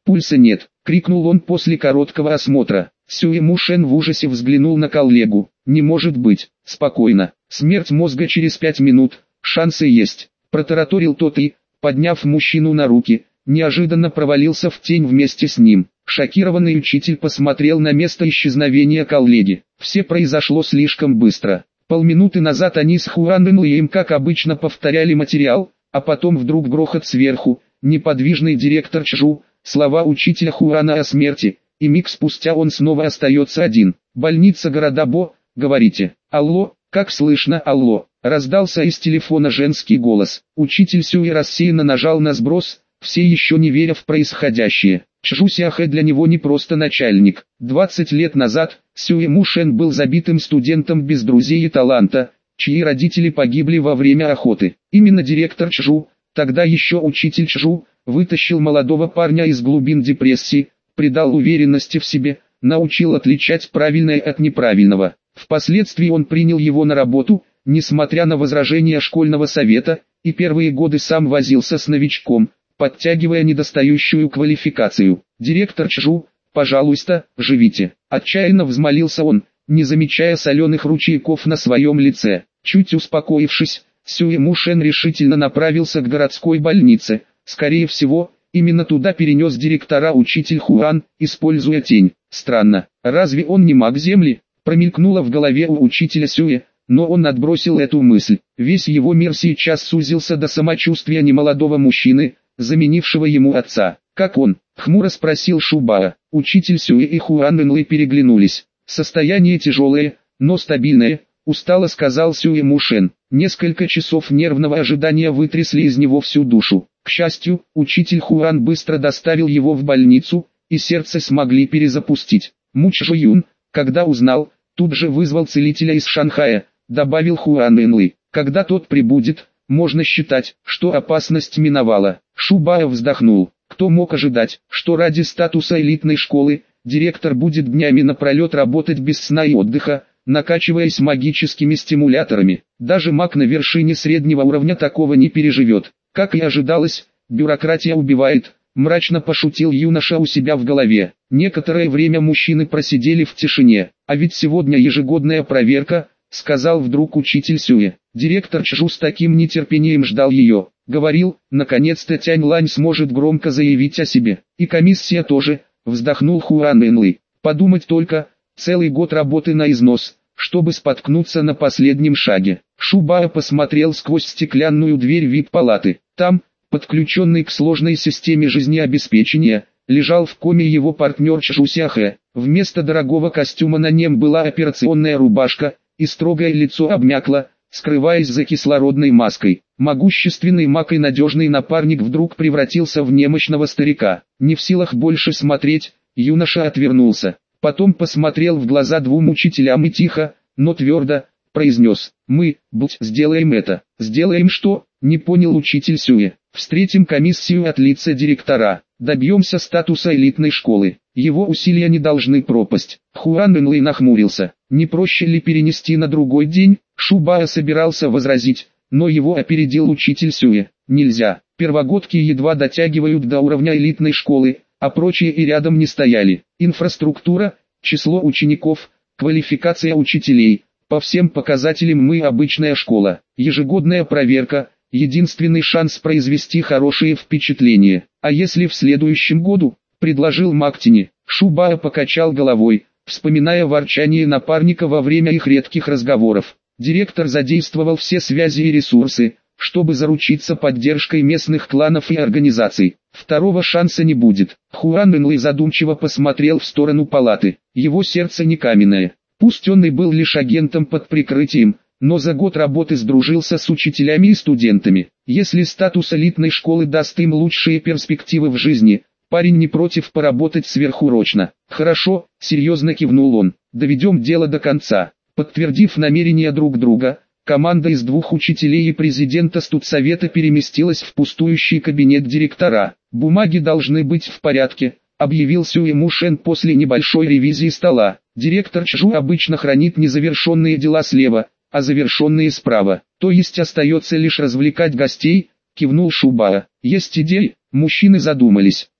S1: Пульса нет, крикнул он после короткого осмотра. Сюэ Мушен в ужасе взглянул на коллегу. Не может быть, спокойно, смерть мозга через пять минут, шансы есть, протараторил тот и, подняв мужчину на руки, неожиданно провалился в тень вместе с ним. Шокированный учитель посмотрел на место исчезновения коллеги. Все произошло слишком быстро. Полминуты назад они с Хуан Энлием как обычно повторяли материал, а потом вдруг грохот сверху, неподвижный директор Чжу, слова учителя Хуана о смерти, и миг спустя он снова остается один. Больница города Бо, говорите. Алло, как слышно, алло, раздался из телефона женский голос. Учитель Сюэ рассеянно нажал на сброс, все еще не веря в происходящее. Чжу Сяхэ для него не просто начальник. двадцать лет назад, Сюэ Мушен был забитым студентом без друзей и таланта, чьи родители погибли во время охоты. Именно директор Чжу, тогда еще учитель Чжу, вытащил молодого парня из глубин депрессии, придал уверенности в себе, научил отличать правильное от неправильного. Впоследствии он принял его на работу, несмотря на возражения школьного совета, и первые годы сам возился с новичком, подтягивая недостающую квалификацию. «Директор Чжу, пожалуйста, живите!» Отчаянно взмолился он, не замечая соленых ручейков на своем лице. Чуть успокоившись, Сюэ Мушен решительно направился к городской больнице. Скорее всего, именно туда перенес директора учитель Хуан, используя тень. Странно, разве он не маг Земли? Промелькнуло в голове у учителя Сюэ, но он отбросил эту мысль. Весь его мир сейчас сузился до самочувствия немолодого мужчины, заменившего ему отца. «Как он?» — хмуро спросил Шубао. Учитель Сюэ и Хуан Энлэй переглянулись. «Состояние тяжелое, но стабильное», — устало сказал Сюэ Мушен. Несколько часов нервного ожидания вытрясли из него всю душу. К счастью, учитель Хуан быстро доставил его в больницу, и сердце смогли перезапустить. Му Чжуюн, когда узнал, тут же вызвал целителя из Шанхая, добавил Хуан Энлэй. Когда тот прибудет, можно считать, что опасность миновала. Шубао вздохнул. Кто мог ожидать, что ради статуса элитной школы, директор будет днями напролет работать без сна и отдыха, накачиваясь магическими стимуляторами. Даже маг на вершине среднего уровня такого не переживет. Как и ожидалось, бюрократия убивает, мрачно пошутил юноша у себя в голове. Некоторое время мужчины просидели в тишине. А ведь сегодня ежегодная проверка, сказал вдруг учитель Сюэ. Директор Чжу с таким нетерпением ждал ее. Говорил, наконец-то Тянь Лань сможет громко заявить о себе. И комиссия тоже, вздохнул Хуан Энлэй. Подумать только, целый год работы на износ, чтобы споткнуться на последнем шаге. Шубао посмотрел сквозь стеклянную дверь вип-палаты. Там, подключенный к сложной системе жизнеобеспечения, лежал в коме его партнер Чжу Сяхэ. Вместо дорогого костюма на нем была операционная рубашка, и строгое лицо обмякло, скрываясь за кислородной маской. Могущественный маг и надежный напарник вдруг превратился в немощного старика. Не в силах больше смотреть, юноша отвернулся. Потом посмотрел в глаза двум учителям и тихо, но твердо, произнес: «Мы, блядь, сделаем это». «Сделаем что?» — не понял учитель Сюэ. «Встретим комиссию от лица директора. Добьемся статуса элитной школы. Его усилия не должны пропасть». Хуан Энлэй нахмурился. «Не проще ли перенести на другой день?» Шубао собирался возразить, но его опередил учитель Сюэ. «Нельзя. Первогодки едва дотягивают до уровня элитной школы, а прочие и рядом не стояли. Инфраструктура, число учеников, квалификация учителей. По всем показателям мы обычная школа. Ежегодная проверка – единственный шанс произвести хорошее впечатление. А если в следующем году?» – предложил Мактини. Шубао покачал головой, вспоминая ворчание напарника во время их редких разговоров. Директор задействовал все связи и ресурсы, чтобы заручиться поддержкой местных кланов и организаций. Второго шанса не будет. Хуан Энлэй задумчиво посмотрел в сторону палаты. Его сердце не каменное. Пусть он и был лишь агентом под прикрытием, но за год работы сдружился с учителями и студентами. Если статус элитной школы даст им лучшие перспективы в жизни, парень не против поработать сверхурочно. «Хорошо», — серьезно кивнул он, — «доведем дело до конца». Подтвердив намерения друг друга, команда из двух учителей и президента студсовета переместилась в пустующий кабинет директора. «Бумаги должны быть в порядке», — объявил Сюэ Мушен после небольшой ревизии стола. «Директор Чжу обычно хранит незавершенные дела слева, а завершенные справа. То есть остается лишь развлекать гостей», — кивнул Шубао. «Есть идеи?» Мужчины задумались.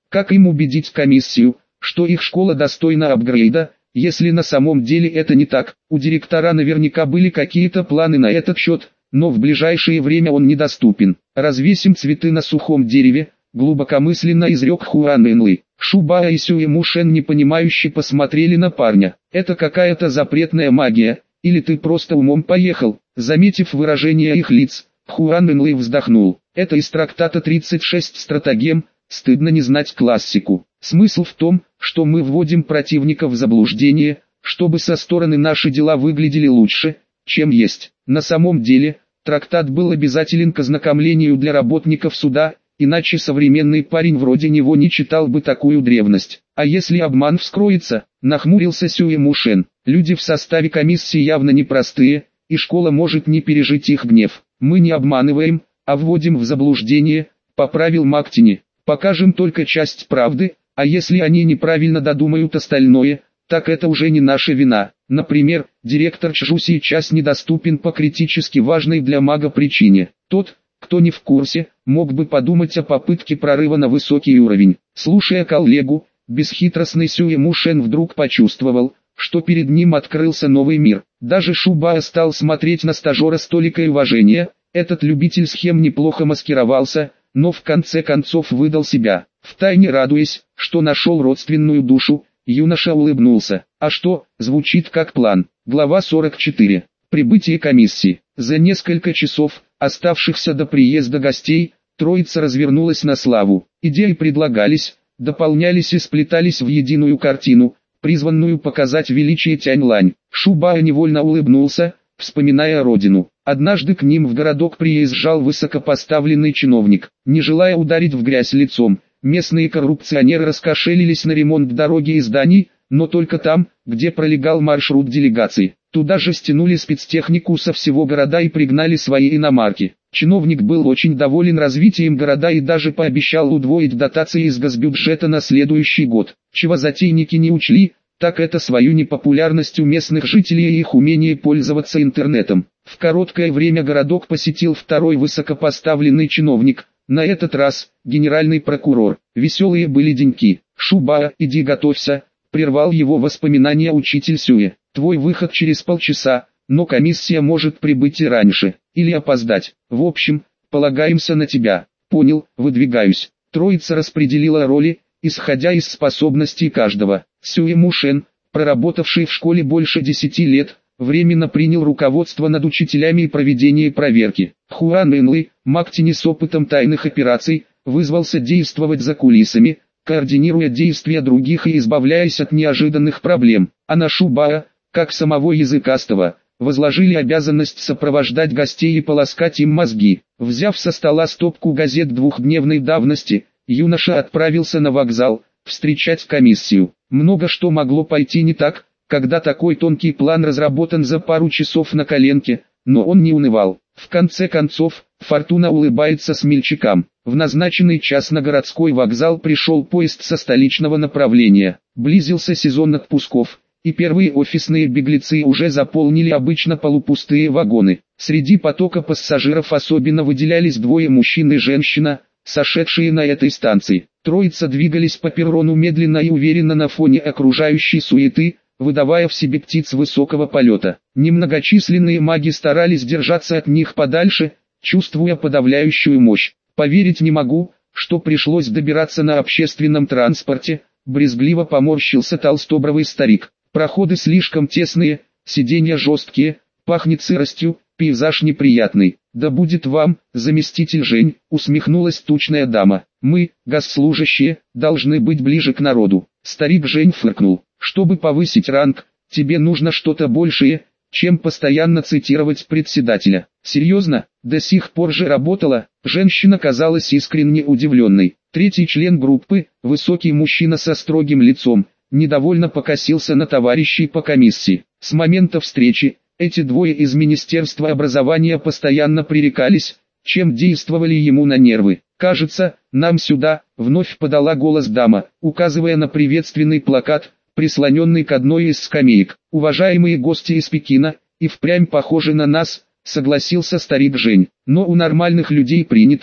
S1: Как им убедить комиссию, что их школа достойна апгрейда, если на самом деле это не так? У директора наверняка были какие-то планы на этот счет, но в ближайшее время он недоступен. Развесим цветы на сухом дереве, глубокомысленно изрек Хуан Энлы. Шубая и Сюэ Мушен непонимающе посмотрели на парня. Это какая-то запретная магия, или ты просто умом поехал? Заметив выражение их лиц, Хуан Энлы вздохнул. Это из трактата тридцать шесть стратегем, стыдно не знать классику. Смысл в том, что мы вводим противника в заблуждение, чтобы со стороны наши дела выглядели лучше, чем есть. На самом деле, трактат был обязателен к ознакомлению для работников суда, иначе современный парень вроде него не читал бы такую древность. А если обман вскроется, нахмурился Сюэ Мушен. Люди в составе комиссии явно непростые, и школа может не пережить их гнев. Мы не обманываем, а вводим в заблуждение, поправил Мактини. Покажем только часть правды, а если они неправильно додумают остальное, так это уже не наша вина. Например, директор Чжу сейчас недоступен по критически важной для мага причине. Тот, кто не в курсе, мог бы подумать о попытке прорыва на высокий уровень. Слушая коллегу, бесхитростный Сюэ Мушен вдруг почувствовал, что перед ним открылся новый мир. Даже Шубая стал смотреть на стажера с толикой уважения. Этот любитель схем неплохо маскировался, но в конце концов выдал себя. Втайне радуясь, что нашел родственную душу, юноша улыбнулся. А что, звучит как план. Глава сорок четыре. Прибытие комиссии. За несколько часов, оставшихся до приезда гостей, троица развернулась на славу. Идеи предлагались, дополнялись и сплетались в единую картину, призванную показать величие Тяньлань. Шубая невольно улыбнулся, вспоминая родину. Однажды к ним в городок приезжал высокопоставленный чиновник. Не желая ударить в грязь лицом, местные коррупционеры раскошелились на ремонт дороги и зданий, но только там, где пролегал маршрут делегаций. Туда же стянули спецтехнику со всего города и пригнали свои иномарки. Чиновник был очень доволен развитием города и даже пообещал удвоить дотации из госбюджета на следующий год. Чего затейники не учли, так это свою непопулярность у местных жителей и их умение пользоваться интернетом. В короткое время городок посетил второй высокопоставленный чиновник, на этот раз генеральный прокурор. Веселые были деньки. «Шуба, иди готовься», — прервал его воспоминания учитель Сюэ. «Твой выход через полчаса, но комиссия может прибыть и раньше, или опоздать. В общем, полагаемся на тебя». «Понял, выдвигаюсь». Троица распределила роли, исходя из способностей каждого. Сюэ Мушен, проработавший в школе больше десяти лет, временно принял руководство над учителями и проведение проверки. Хуан Энлы, Мактини с опытом тайных операций, вызвался действовать за кулисами, координируя действия других и избавляясь от неожиданных проблем. А на Шубая, как самого языкастого, возложили обязанность сопровождать гостей и полоскать им мозги. Взяв со стола стопку газет двухдневной давности, юноша отправился на вокзал, встречать комиссию. Много что могло пойти не так, когда такой тонкий план разработан за пару часов на коленке, но он не унывал. В конце концов, фортуна улыбается смельчакам. В назначенный час на городской вокзал пришел поезд со столичного направления. Близился сезон отпусков, и первые офисные беглецы уже заполнили обычно полупустые вагоны. Среди потока пассажиров особенно выделялись двое мужчин и женщина, сошедшие на этой станции. Троица двигались по перрону медленно и уверенно на фоне окружающей суеты, выдавая в себе птиц высокого полета. Немногочисленные маги старались держаться от них подальше, чувствуя подавляющую мощь. «Поверить не могу, что пришлось добираться на общественном транспорте», брезгливо поморщился толстобровый старик. «Проходы слишком тесные, сиденья жесткие, пахнет сыростью, пейзаж неприятный». «Да будет вам, заместитель Жень», усмехнулась тучная дама. «Мы, госслужащие, должны быть ближе к народу». Старик Жень фыркнул. «Чтобы повысить ранг, тебе нужно что-то большее, чем постоянно цитировать председателя». «Серьезно? До сих пор же работала?» Женщина казалась искренне удивленной. Третий член группы, высокий мужчина со строгим лицом, недовольно покосился на товарищей по комиссии. С момента встречи, эти двое из Министерства образования постоянно пререкались, чем действовали ему на нервы. «Кажется, нам сюда», — вновь подала голос дама, указывая на приветственный плакат, прислоненный к одной из скамеек. «Уважаемые гости из Пекина, и впрямь похожи на нас», — согласился старик Жень. «Но у нормальных людей принято,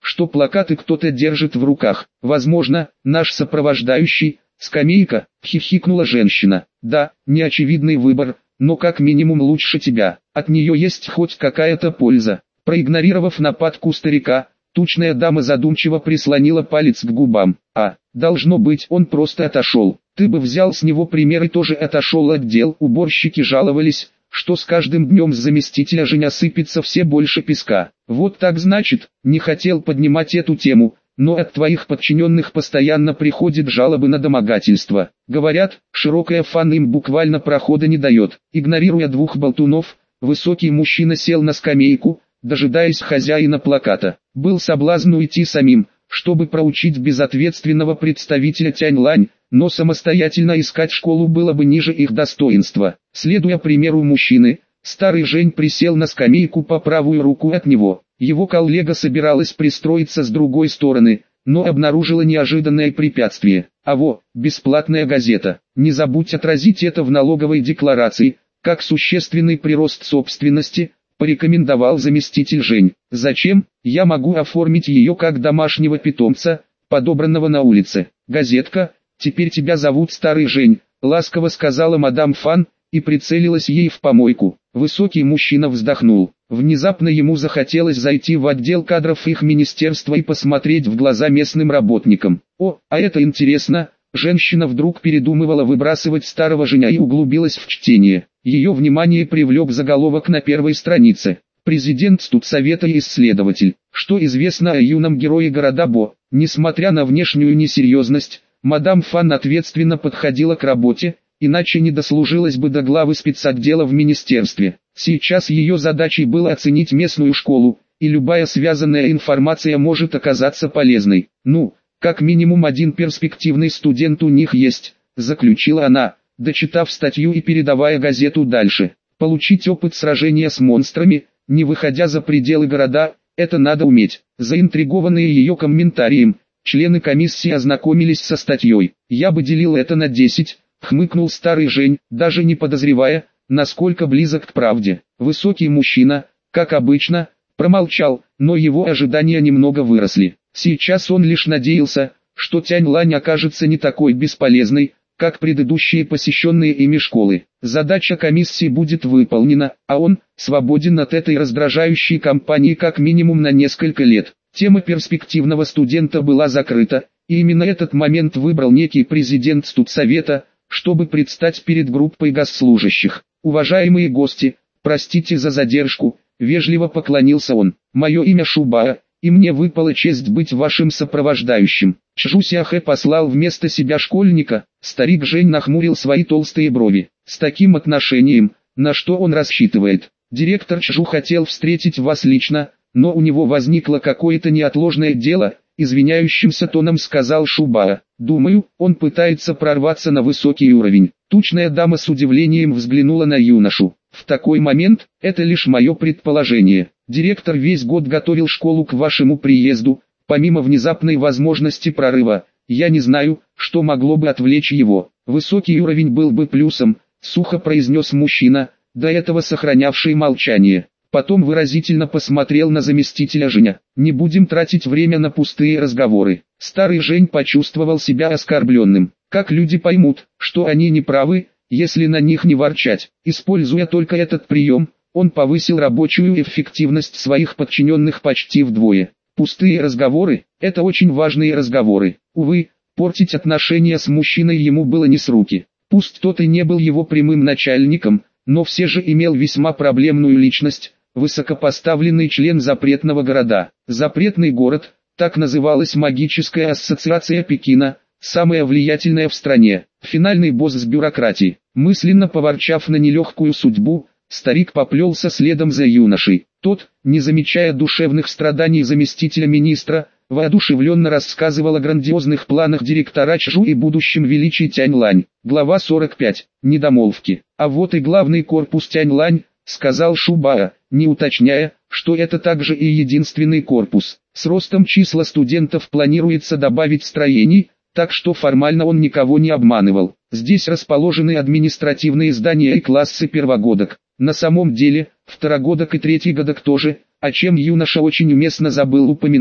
S1: что плакаты кто-то держит в руках. Возможно, наш сопровождающий, скамейка, хихикнула женщина. Да, неочевидный выбор, но как минимум лучше тебя. От нее есть хоть какая-то польза. Проигнорировав нападку старика, тучная дама задумчиво прислонила палец к губам. А, должно быть, он просто отошел. Ты бы взял с него пример и тоже отошел от дел. Уборщики жаловались, что с каждым днем с заместителя Женя сыпется все больше песка. Вот так значит, не хотел поднимать эту тему, но от твоих подчиненных постоянно приходят жалобы на домогательство. Говорят, широкая фан им буквально прохода не дает. Игнорируя двух болтунов, высокий мужчина сел на скамейку, дожидаясь хозяина плаката. Был соблазн уйти самим, чтобы проучить безответственного представителя Тяньлань, но самостоятельно искать школу было бы ниже их достоинства. Следуя примеру мужчины, старый Жень присел на скамейку по правую руку от него. Его коллега собиралась пристроиться с другой стороны, но обнаружила неожиданное препятствие. А во, бесплатная газета. Не забудь отразить это в налоговой декларации, как существенный прирост собственности, порекомендовал заместитель Жень. Зачем? Я могу оформить ее как домашнего питомца, подобранного на улице. Газетка, теперь тебя зовут Старый Жень, ласково сказала мадам Фан, и прицелилась ей в помойку. Высокий мужчина вздохнул. Внезапно ему захотелось зайти в отдел кадров их министерства и посмотреть в глаза местным работникам. О, а это интересно. Женщина вдруг передумывала выбрасывать старого Женя и углубилась в чтение. Ее внимание привлек заголовок на первой странице. Президент студсовета и исследователь. Что известно о юном герое города Бо? Несмотря на внешнюю несерьезность, мадам Фан ответственно подходила к работе, иначе не дослужилась бы до главы спецотдела в министерстве. Сейчас ее задачей было оценить местную школу, и любая связанная информация может оказаться полезной. Ну, как минимум один перспективный студент у них есть, заключила она, дочитав статью и передавая газету дальше. Получить опыт сражения с монстрами, не выходя за пределы города, это надо уметь. Заинтригованные ее комментарием, члены комиссии ознакомились со статьей. Я бы делил это на десять, хмыкнул старый Жень, даже не подозревая, насколько близок к правде. Высокий мужчина, как обычно, промолчал, но его ожидания немного выросли. Сейчас он лишь надеялся, что Тяньлань окажется не такой бесполезной, как предыдущие посещенные ими школы. Задача комиссии будет выполнена, а он свободен от этой раздражающей кампании как минимум на несколько лет. Тема перспективного студента была закрыта, и именно этот момент выбрал некий президент студсовета, чтобы предстать перед группой госслужащих. «Уважаемые гости, простите за задержку», — вежливо поклонился он. «Мое имя Шубая, и мне выпала честь быть вашим сопровождающим». Чжу Сяхэ послал вместо себя школьника. Старик Жень нахмурил свои толстые брови. С таким отношением, на что он рассчитывает? Директор Чжу хотел встретить вас лично, но у него возникло какое-то неотложное дело, извиняющимся тоном сказал Шубая. Думаю, он пытается прорваться на высокий уровень. Тучная дама с удивлением взглянула на юношу. В такой момент, это лишь мое предположение. Директор весь год готовил школу к вашему приезду, помимо внезапной возможности прорыва. Я не знаю, что могло бы отвлечь его. Высокий уровень был бы плюсом, сухо произнес мужчина, до этого сохранявший молчание. Потом выразительно посмотрел на заместителя Женя. Не будем тратить время на пустые разговоры. Старый Жень почувствовал себя оскорбленным. Как люди поймут, что они не правы, если на них не ворчать? Используя только этот прием, он повысил рабочую эффективность своих подчиненных почти вдвое. Пустые разговоры – это очень важные разговоры. Увы, портить отношения с мужчиной ему было не с руки. Пусть тот и не был его прямым начальником, но все же имел весьма проблемную личность, высокопоставленный член запретного города. Запретный город, так называлась магическая ассоциация Пекина, самая влиятельная в стране. Финальный босс с бюрократии. Мысленно поворчав на нелегкую судьбу, старик поплелся следом за юношей. Тот, не замечая душевных страданий заместителя министра, воодушевленно рассказывал о грандиозных планах директора Чжу и будущем величии Тяньлань. Глава сорок пять. Недомолвки. А вот и главный корпус Тяньлань, сказал Шубая, не уточняя, что это также и единственный корпус. С ростом числа студентов планируется добавить строений, так что формально он никого не обманывал. Здесь расположены административные здания и классы первогодок. На самом деле, второгодок и третьегодок тоже, о чем юноша очень уместно забыл упомянуть.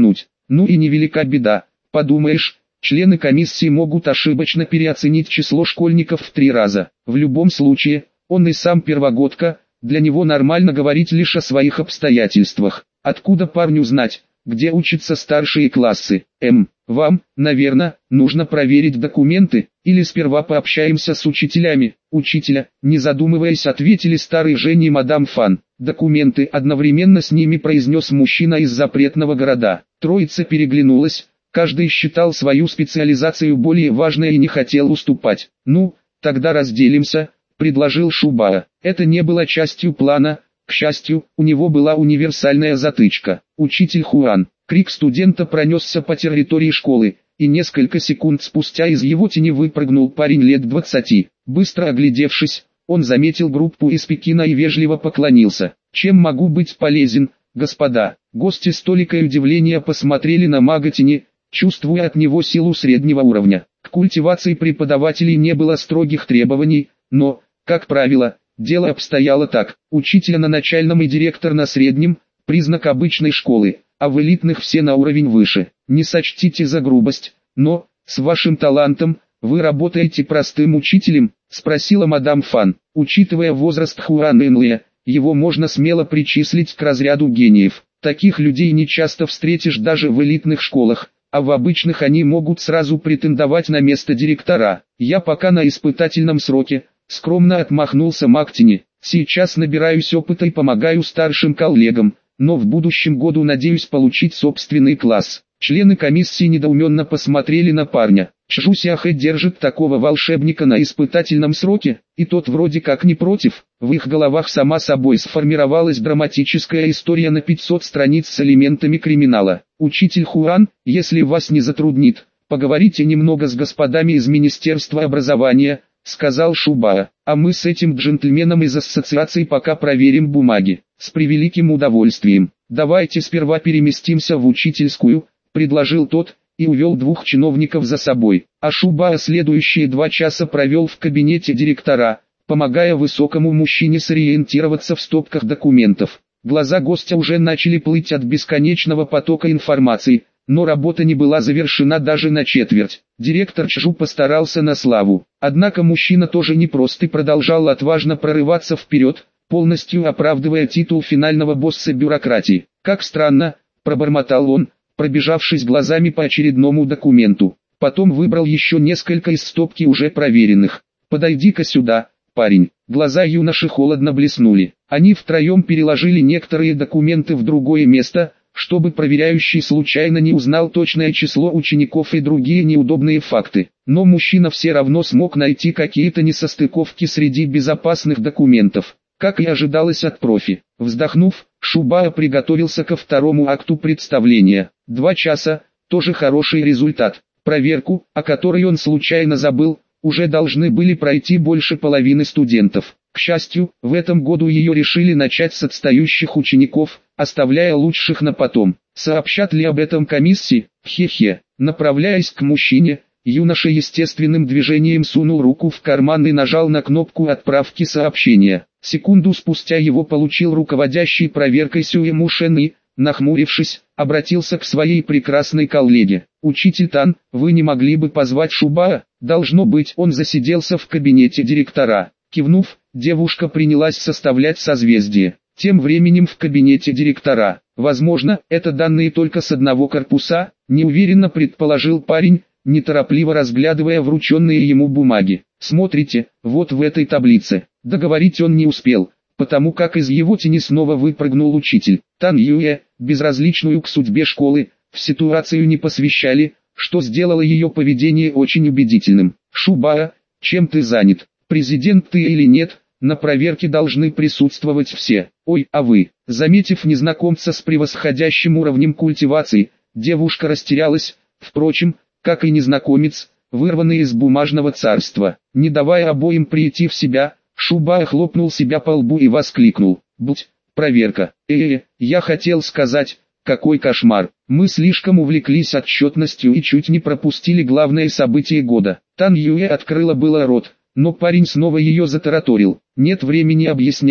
S1: Ну и невелика беда, подумаешь, члены комиссии могут ошибочно переоценить число школьников в три раза. В любом случае, он и сам первогодка, для него нормально говорить лишь о своих обстоятельствах. Откуда парню знать, где учатся старшие классы? Эм, вам, наверное, нужно проверить документы, или сперва пообщаемся с учителями. Учителя, не задумываясь, ответили старый Женя и мадам Фан. Документы, одновременно с ними произнес мужчина из запретного города. Троица переглянулась, каждый считал свою специализацию более важной и не хотел уступать. Ну, тогда разделимся, предложил Шубара. Это не было частью плана, к счастью, у него была универсальная затычка. Учитель Хуан. Крик студента пронесся по территории школы, и несколько секунд спустя из его тени выпрыгнул парень лет двадцати. Быстро оглядевшись, он заметил группу из Пекина и вежливо поклонился. «Чем могу быть полезен, господа?» Гости с толикой удивления посмотрели на мага тени, чувствуя от него силу среднего уровня. К культивации преподавателей не было строгих требований, но, как правило, дело обстояло так: учителя на начальном и директор на среднем – признак обычной школы, а в элитных все на уровень выше. Не сочтите за грубость, но, с вашим талантом, вы работаете простым учителем, спросила мадам Фан. Учитывая возраст Хуан Энлия, его можно смело причислить к разряду гениев. Таких людей не часто встретишь даже в элитных школах, а в обычных они могут сразу претендовать на место директора. Я пока на испытательном сроке, скромно отмахнулся маг тени. Сейчас набираюсь опыта и помогаю старшим коллегам, но в будущем году надеюсь получить собственный класс. Члены комиссии недоуменно посмотрели на парня. Чжу Сяхэ держит такого волшебника на испытательном сроке, и тот вроде как не против. В их головах сама собой сформировалась драматическая история на пятьсот страниц с элементами криминала. Учитель Хуан, если вас не затруднит, поговорите немного с господами из Министерства образования, сказал Шубара, а мы с этим джентльменом из ассоциации пока проверим бумаги. С превеликим удовольствием. Давайте сперва переместимся в учительскую, предложил тот, и увел двух чиновников за собой. А Шубара следующие два часа провел в кабинете директора, помогая высокому мужчине сориентироваться в стопках документов. Глаза гостя уже начали плыть от бесконечного потока информации, но работа не была завершена даже на четверть. Директор Чжу постарался на славу. Однако мужчина тоже непрост и продолжал отважно прорываться вперед, полностью оправдывая титул финального босса бюрократии. «Как странно», – пробормотал он, пробежавшись глазами по очередному документу. Потом выбрал еще несколько из стопки уже проверенных. «Подойди-ка сюда, парень». Глаза юноши холодно блеснули. Они втроем переложили некоторые документы в другое место, чтобы проверяющий случайно не узнал точное число учеников и другие неудобные факты. Но мужчина все равно смог найти какие-то несостыковки среди безопасных документов. Как и ожидалось от профи. Вздохнув, Шубара приготовился ко второму акту представления. Два часа, тоже хороший результат. Проверку, о которой он случайно забыл, уже должны были пройти больше половины студентов. К счастью, в этом году ее решили начать с отстающих учеников, оставляя лучших на потом. Сообщат ли об этом комиссии? Хе-хе. Направляясь к мужчине, юноша естественным движением сунул руку в карман и нажал на кнопку отправки сообщения. Секунду спустя его получил руководящий проверкой Сюэму Шен и, нахмурившись, обратился к своей прекрасной коллеге. «Учитель Тан, вы не могли бы позвать Шубара?» Должно быть, он засиделся в кабинете директора. Кивнув, девушка принялась составлять созвездие. Тем временем в кабинете директора. «Возможно, это данные только с одного корпуса», неуверенно предположил парень, неторопливо разглядывая врученные ему бумаги. «Смотрите, вот в этой таблице». Договорить он не успел, потому как из его тени снова выпрыгнул учитель. Тан Юэ, безразличную к судьбе школы, в ситуацию не посвящали, что сделало ее поведение очень убедительным. «Шубара, чем ты занят? Президент ты или нет? На проверке должны присутствовать все. Ой, а вы?» Заметив незнакомца с превосходящим уровнем культивации, девушка растерялась, впрочем, как и незнакомец, вырванный из бумажного царства. Не давая обоим прийти в себя, Шубара хлопнул себя по лбу и воскликнул: «Будь, проверка! Э-э, я хотел сказать, какой кошмар! Мы слишком увлеклись отчетностью и чуть не пропустили главное событие года». Тан Юэ открыла было рот, но парень снова ее затараторил. «Нет времени объяснять,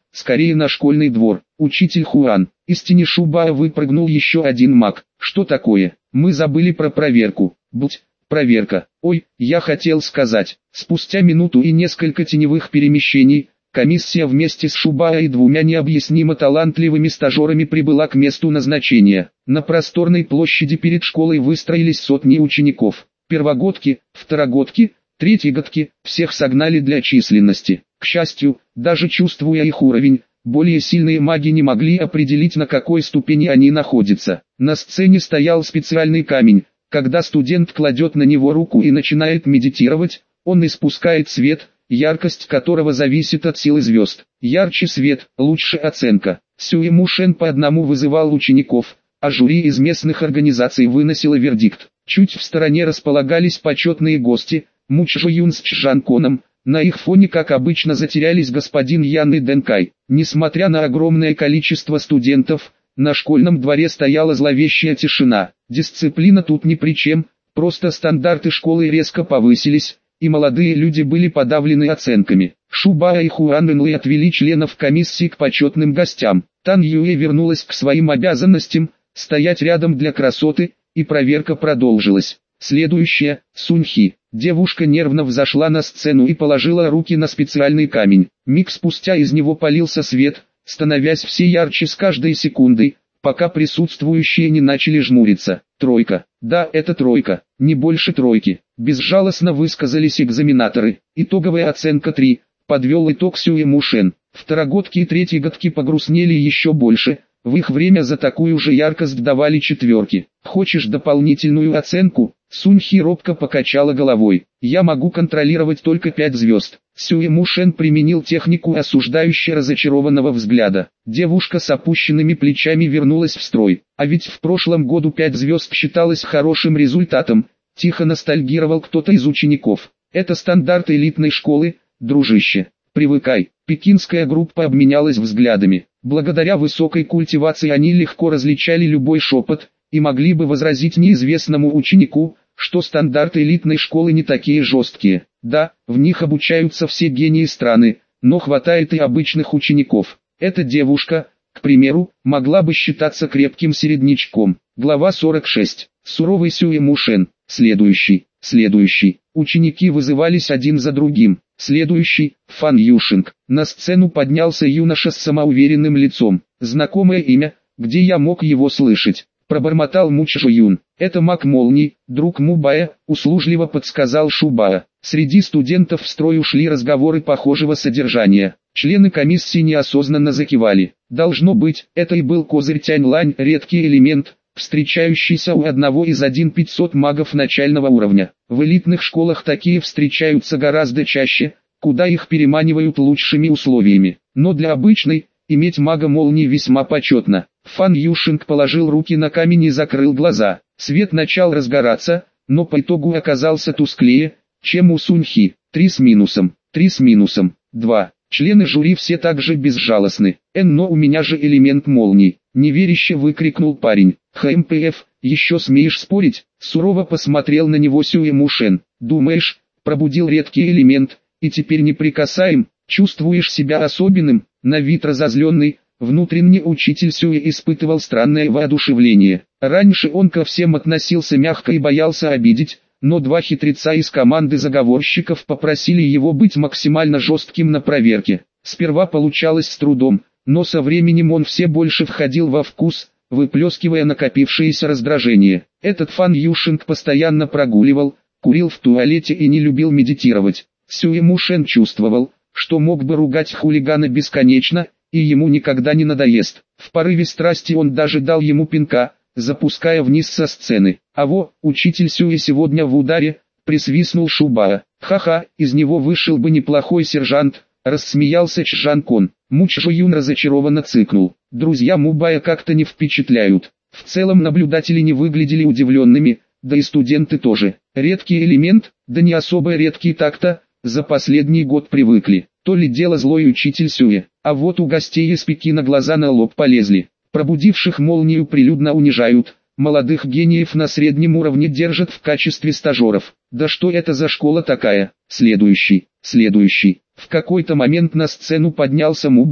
S1: скорее на школьный двор. Учитель Хуан. Из тени Шубая выпрыгнул еще один маг. Что такое? Мы забыли про проверку. Будь, проверка. Ой, я хотел сказать. Спустя минуту и несколько теневых перемещений, комиссия вместе с Шубая и двумя необъяснимо талантливыми стажерами прибыла к месту назначения. На просторной площади перед школой выстроились сотни учеников. Первогодки, второгодки, третьегодки, всех согнали для численности. К счастью, даже чувствуя их уровень, более сильные маги не могли определить, на какой ступени они находятся. На сцене стоял специальный камень. Когда студент кладет на него руку и начинает медитировать, он испускает свет, яркость которого зависит от силы звезд. Ярче свет, лучше оценка. Сюэ Мушен по одному вызывал учеников, а жюри из местных организаций выносило вердикт. Чуть в стороне располагались почетные гости, Му Чжу Юн с Чжанконом. На их фоне, как обычно, затерялись господин Ян и Дэнкай. Несмотря на огромное количество студентов, на школьном дворе стояла зловещая тишина. Дисциплина тут ни при чем, просто стандарты школы резко повысились, и молодые люди были подавлены оценками. Шубая и Хуан Энлэй отвели членов комиссии к почетным гостям. Тан Юэ вернулась к своим обязанностям, стоять рядом для красоты, и проверка продолжилась. Следующая, Суньхи. Девушка нервно взошла на сцену и положила руки на специальный камень. Миг спустя из него полился свет, становясь все ярче с каждой секундой, пока присутствующие не начали жмуриться. Тройка. Да, это тройка, не больше тройки. Безжалостно высказались экзаменаторы. Итоговая оценка три. Подвел итог Сюэ Мушен. Второгодки и третьегодки погрустнели еще больше. В их время за такую же яркость давали четверки. Хочешь дополнительную оценку? Суньхи робко покачала головой. Я могу контролировать только пять звезд. Сюэ Мушен применил технику осуждающего разочарованного взгляда. Девушка с опущенными плечами вернулась в строй. А ведь в прошлом году пять звезд считалось хорошим результатом. Тихо ностальгировал кто-то из учеников. Это стандарт элитной школы, дружище. Привыкай. Пекинская группа обменялась взглядами. Благодаря высокой культивации они легко различали любой шепот, и могли бы возразить неизвестному ученику, что стандарты элитной школы не такие жесткие. Да, в них обучаются все гении страны, но хватает и обычных учеников. Эта девушка, к примеру, могла бы считаться крепким середнячком. Глава сорок шесть. Суровый Сюэ Мушен. Следующий, следующий. Ученики вызывались один за другим. Следующий, Фан Юшинг. На сцену поднялся юноша с самоуверенным лицом. Знакомое имя, где я мог его слышать? Пробормотал Му Чжу Юн. Это маг молний, друг Мубая, услужливо подсказал Шубая. Среди студентов в строй ушли разговоры похожего содержания. Члены комиссии неосознанно закивали. Должно быть, это и был козырь Тянь-Лань, редкий элемент, встречающийся у одного из один пятьсот магов начального уровня. В элитных школах такие встречаются гораздо чаще, куда их переманивают лучшими условиями. Но для обычной, иметь мага молнии весьма почетно. Фан Юшинг положил руки на камень и закрыл глаза. Свет начал разгораться, но по итогу оказался тусклее, чем у Суньхи. Три с минусом, три с минусом, два. Члены жюри все так же безжалостны. Эн, но у меня же элемент молнии. Неверяще выкрикнул парень. ХМПФ, еще смеешь спорить? Сурово посмотрел на него Сюэ Мушен. Думаешь, пробудил редкий элемент, и теперь неприкасаем? Чувствуешь себя особенным? На вид разозленный, внутренний учитель Сюэ испытывал странное воодушевление. Раньше он ко всем относился мягко и боялся обидеть, но два хитреца из команды заговорщиков попросили его быть максимально жестким на проверке. Сперва получалось с трудом, но со временем он все больше входил во вкус, выплескивая накопившееся раздражение. Этот Фан Юшинг постоянно прогуливал, курил в туалете и не любил медитировать. Сюэ Мушен чувствовал, что мог бы ругать хулигана бесконечно, и ему никогда не надоест. В порыве страсти он даже дал ему пинка, запуская вниз со сцены. А во, учитель Сюэ сегодня в ударе, присвистнул Шубая. Ха-ха, из него вышел бы неплохой сержант, рассмеялся Чжанкон. Му Чжу Юн разочарованно цыкнул. Друзья Мубая как-то не впечатляют. В целом наблюдатели не выглядели удивленными, да и студенты тоже. Редкий элемент, да не особо редкий так-то, за последний год привыкли. То ли дело злой учитель Сюэ. А вот у гостей из Пекина глаза на лоб полезли. Пробудивших молнию прилюдно унижают, молодых гениев на среднем уровне держат в качестве стажеров. Да что это за школа такая? Следующий, следующий. В какой-то момент на сцену поднялся Мубай.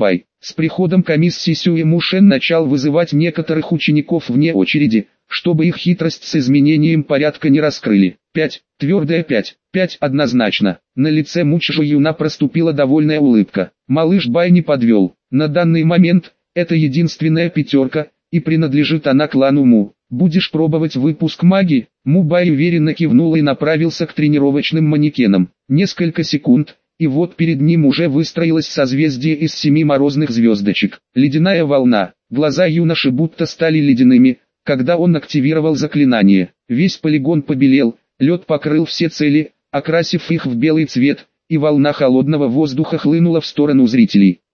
S1: С приходом комиссии Сюэ Мушен начал вызывать некоторых учеников вне очереди, чтобы их хитрость с изменением порядка не раскрыли. Пять. Твердая пять. Пять однозначно. На лице Му Чжуюна проступила довольная улыбка. Малыш Бай не подвел. На данный момент, это единственная пятерка, и принадлежит она клану Му. «Будешь пробовать выпуск магии?» Му Бай уверенно кивнул и направился к тренировочным манекенам. Несколько секунд, и вот перед ним уже выстроилось созвездие из семи морозных звездочек. Ледяная волна. Глаза юноши будто стали ледяными, когда он активировал заклинание. Весь полигон побелел, лед покрыл все цели, окрасив их в белый цвет, и волна холодного воздуха хлынула в сторону зрителей.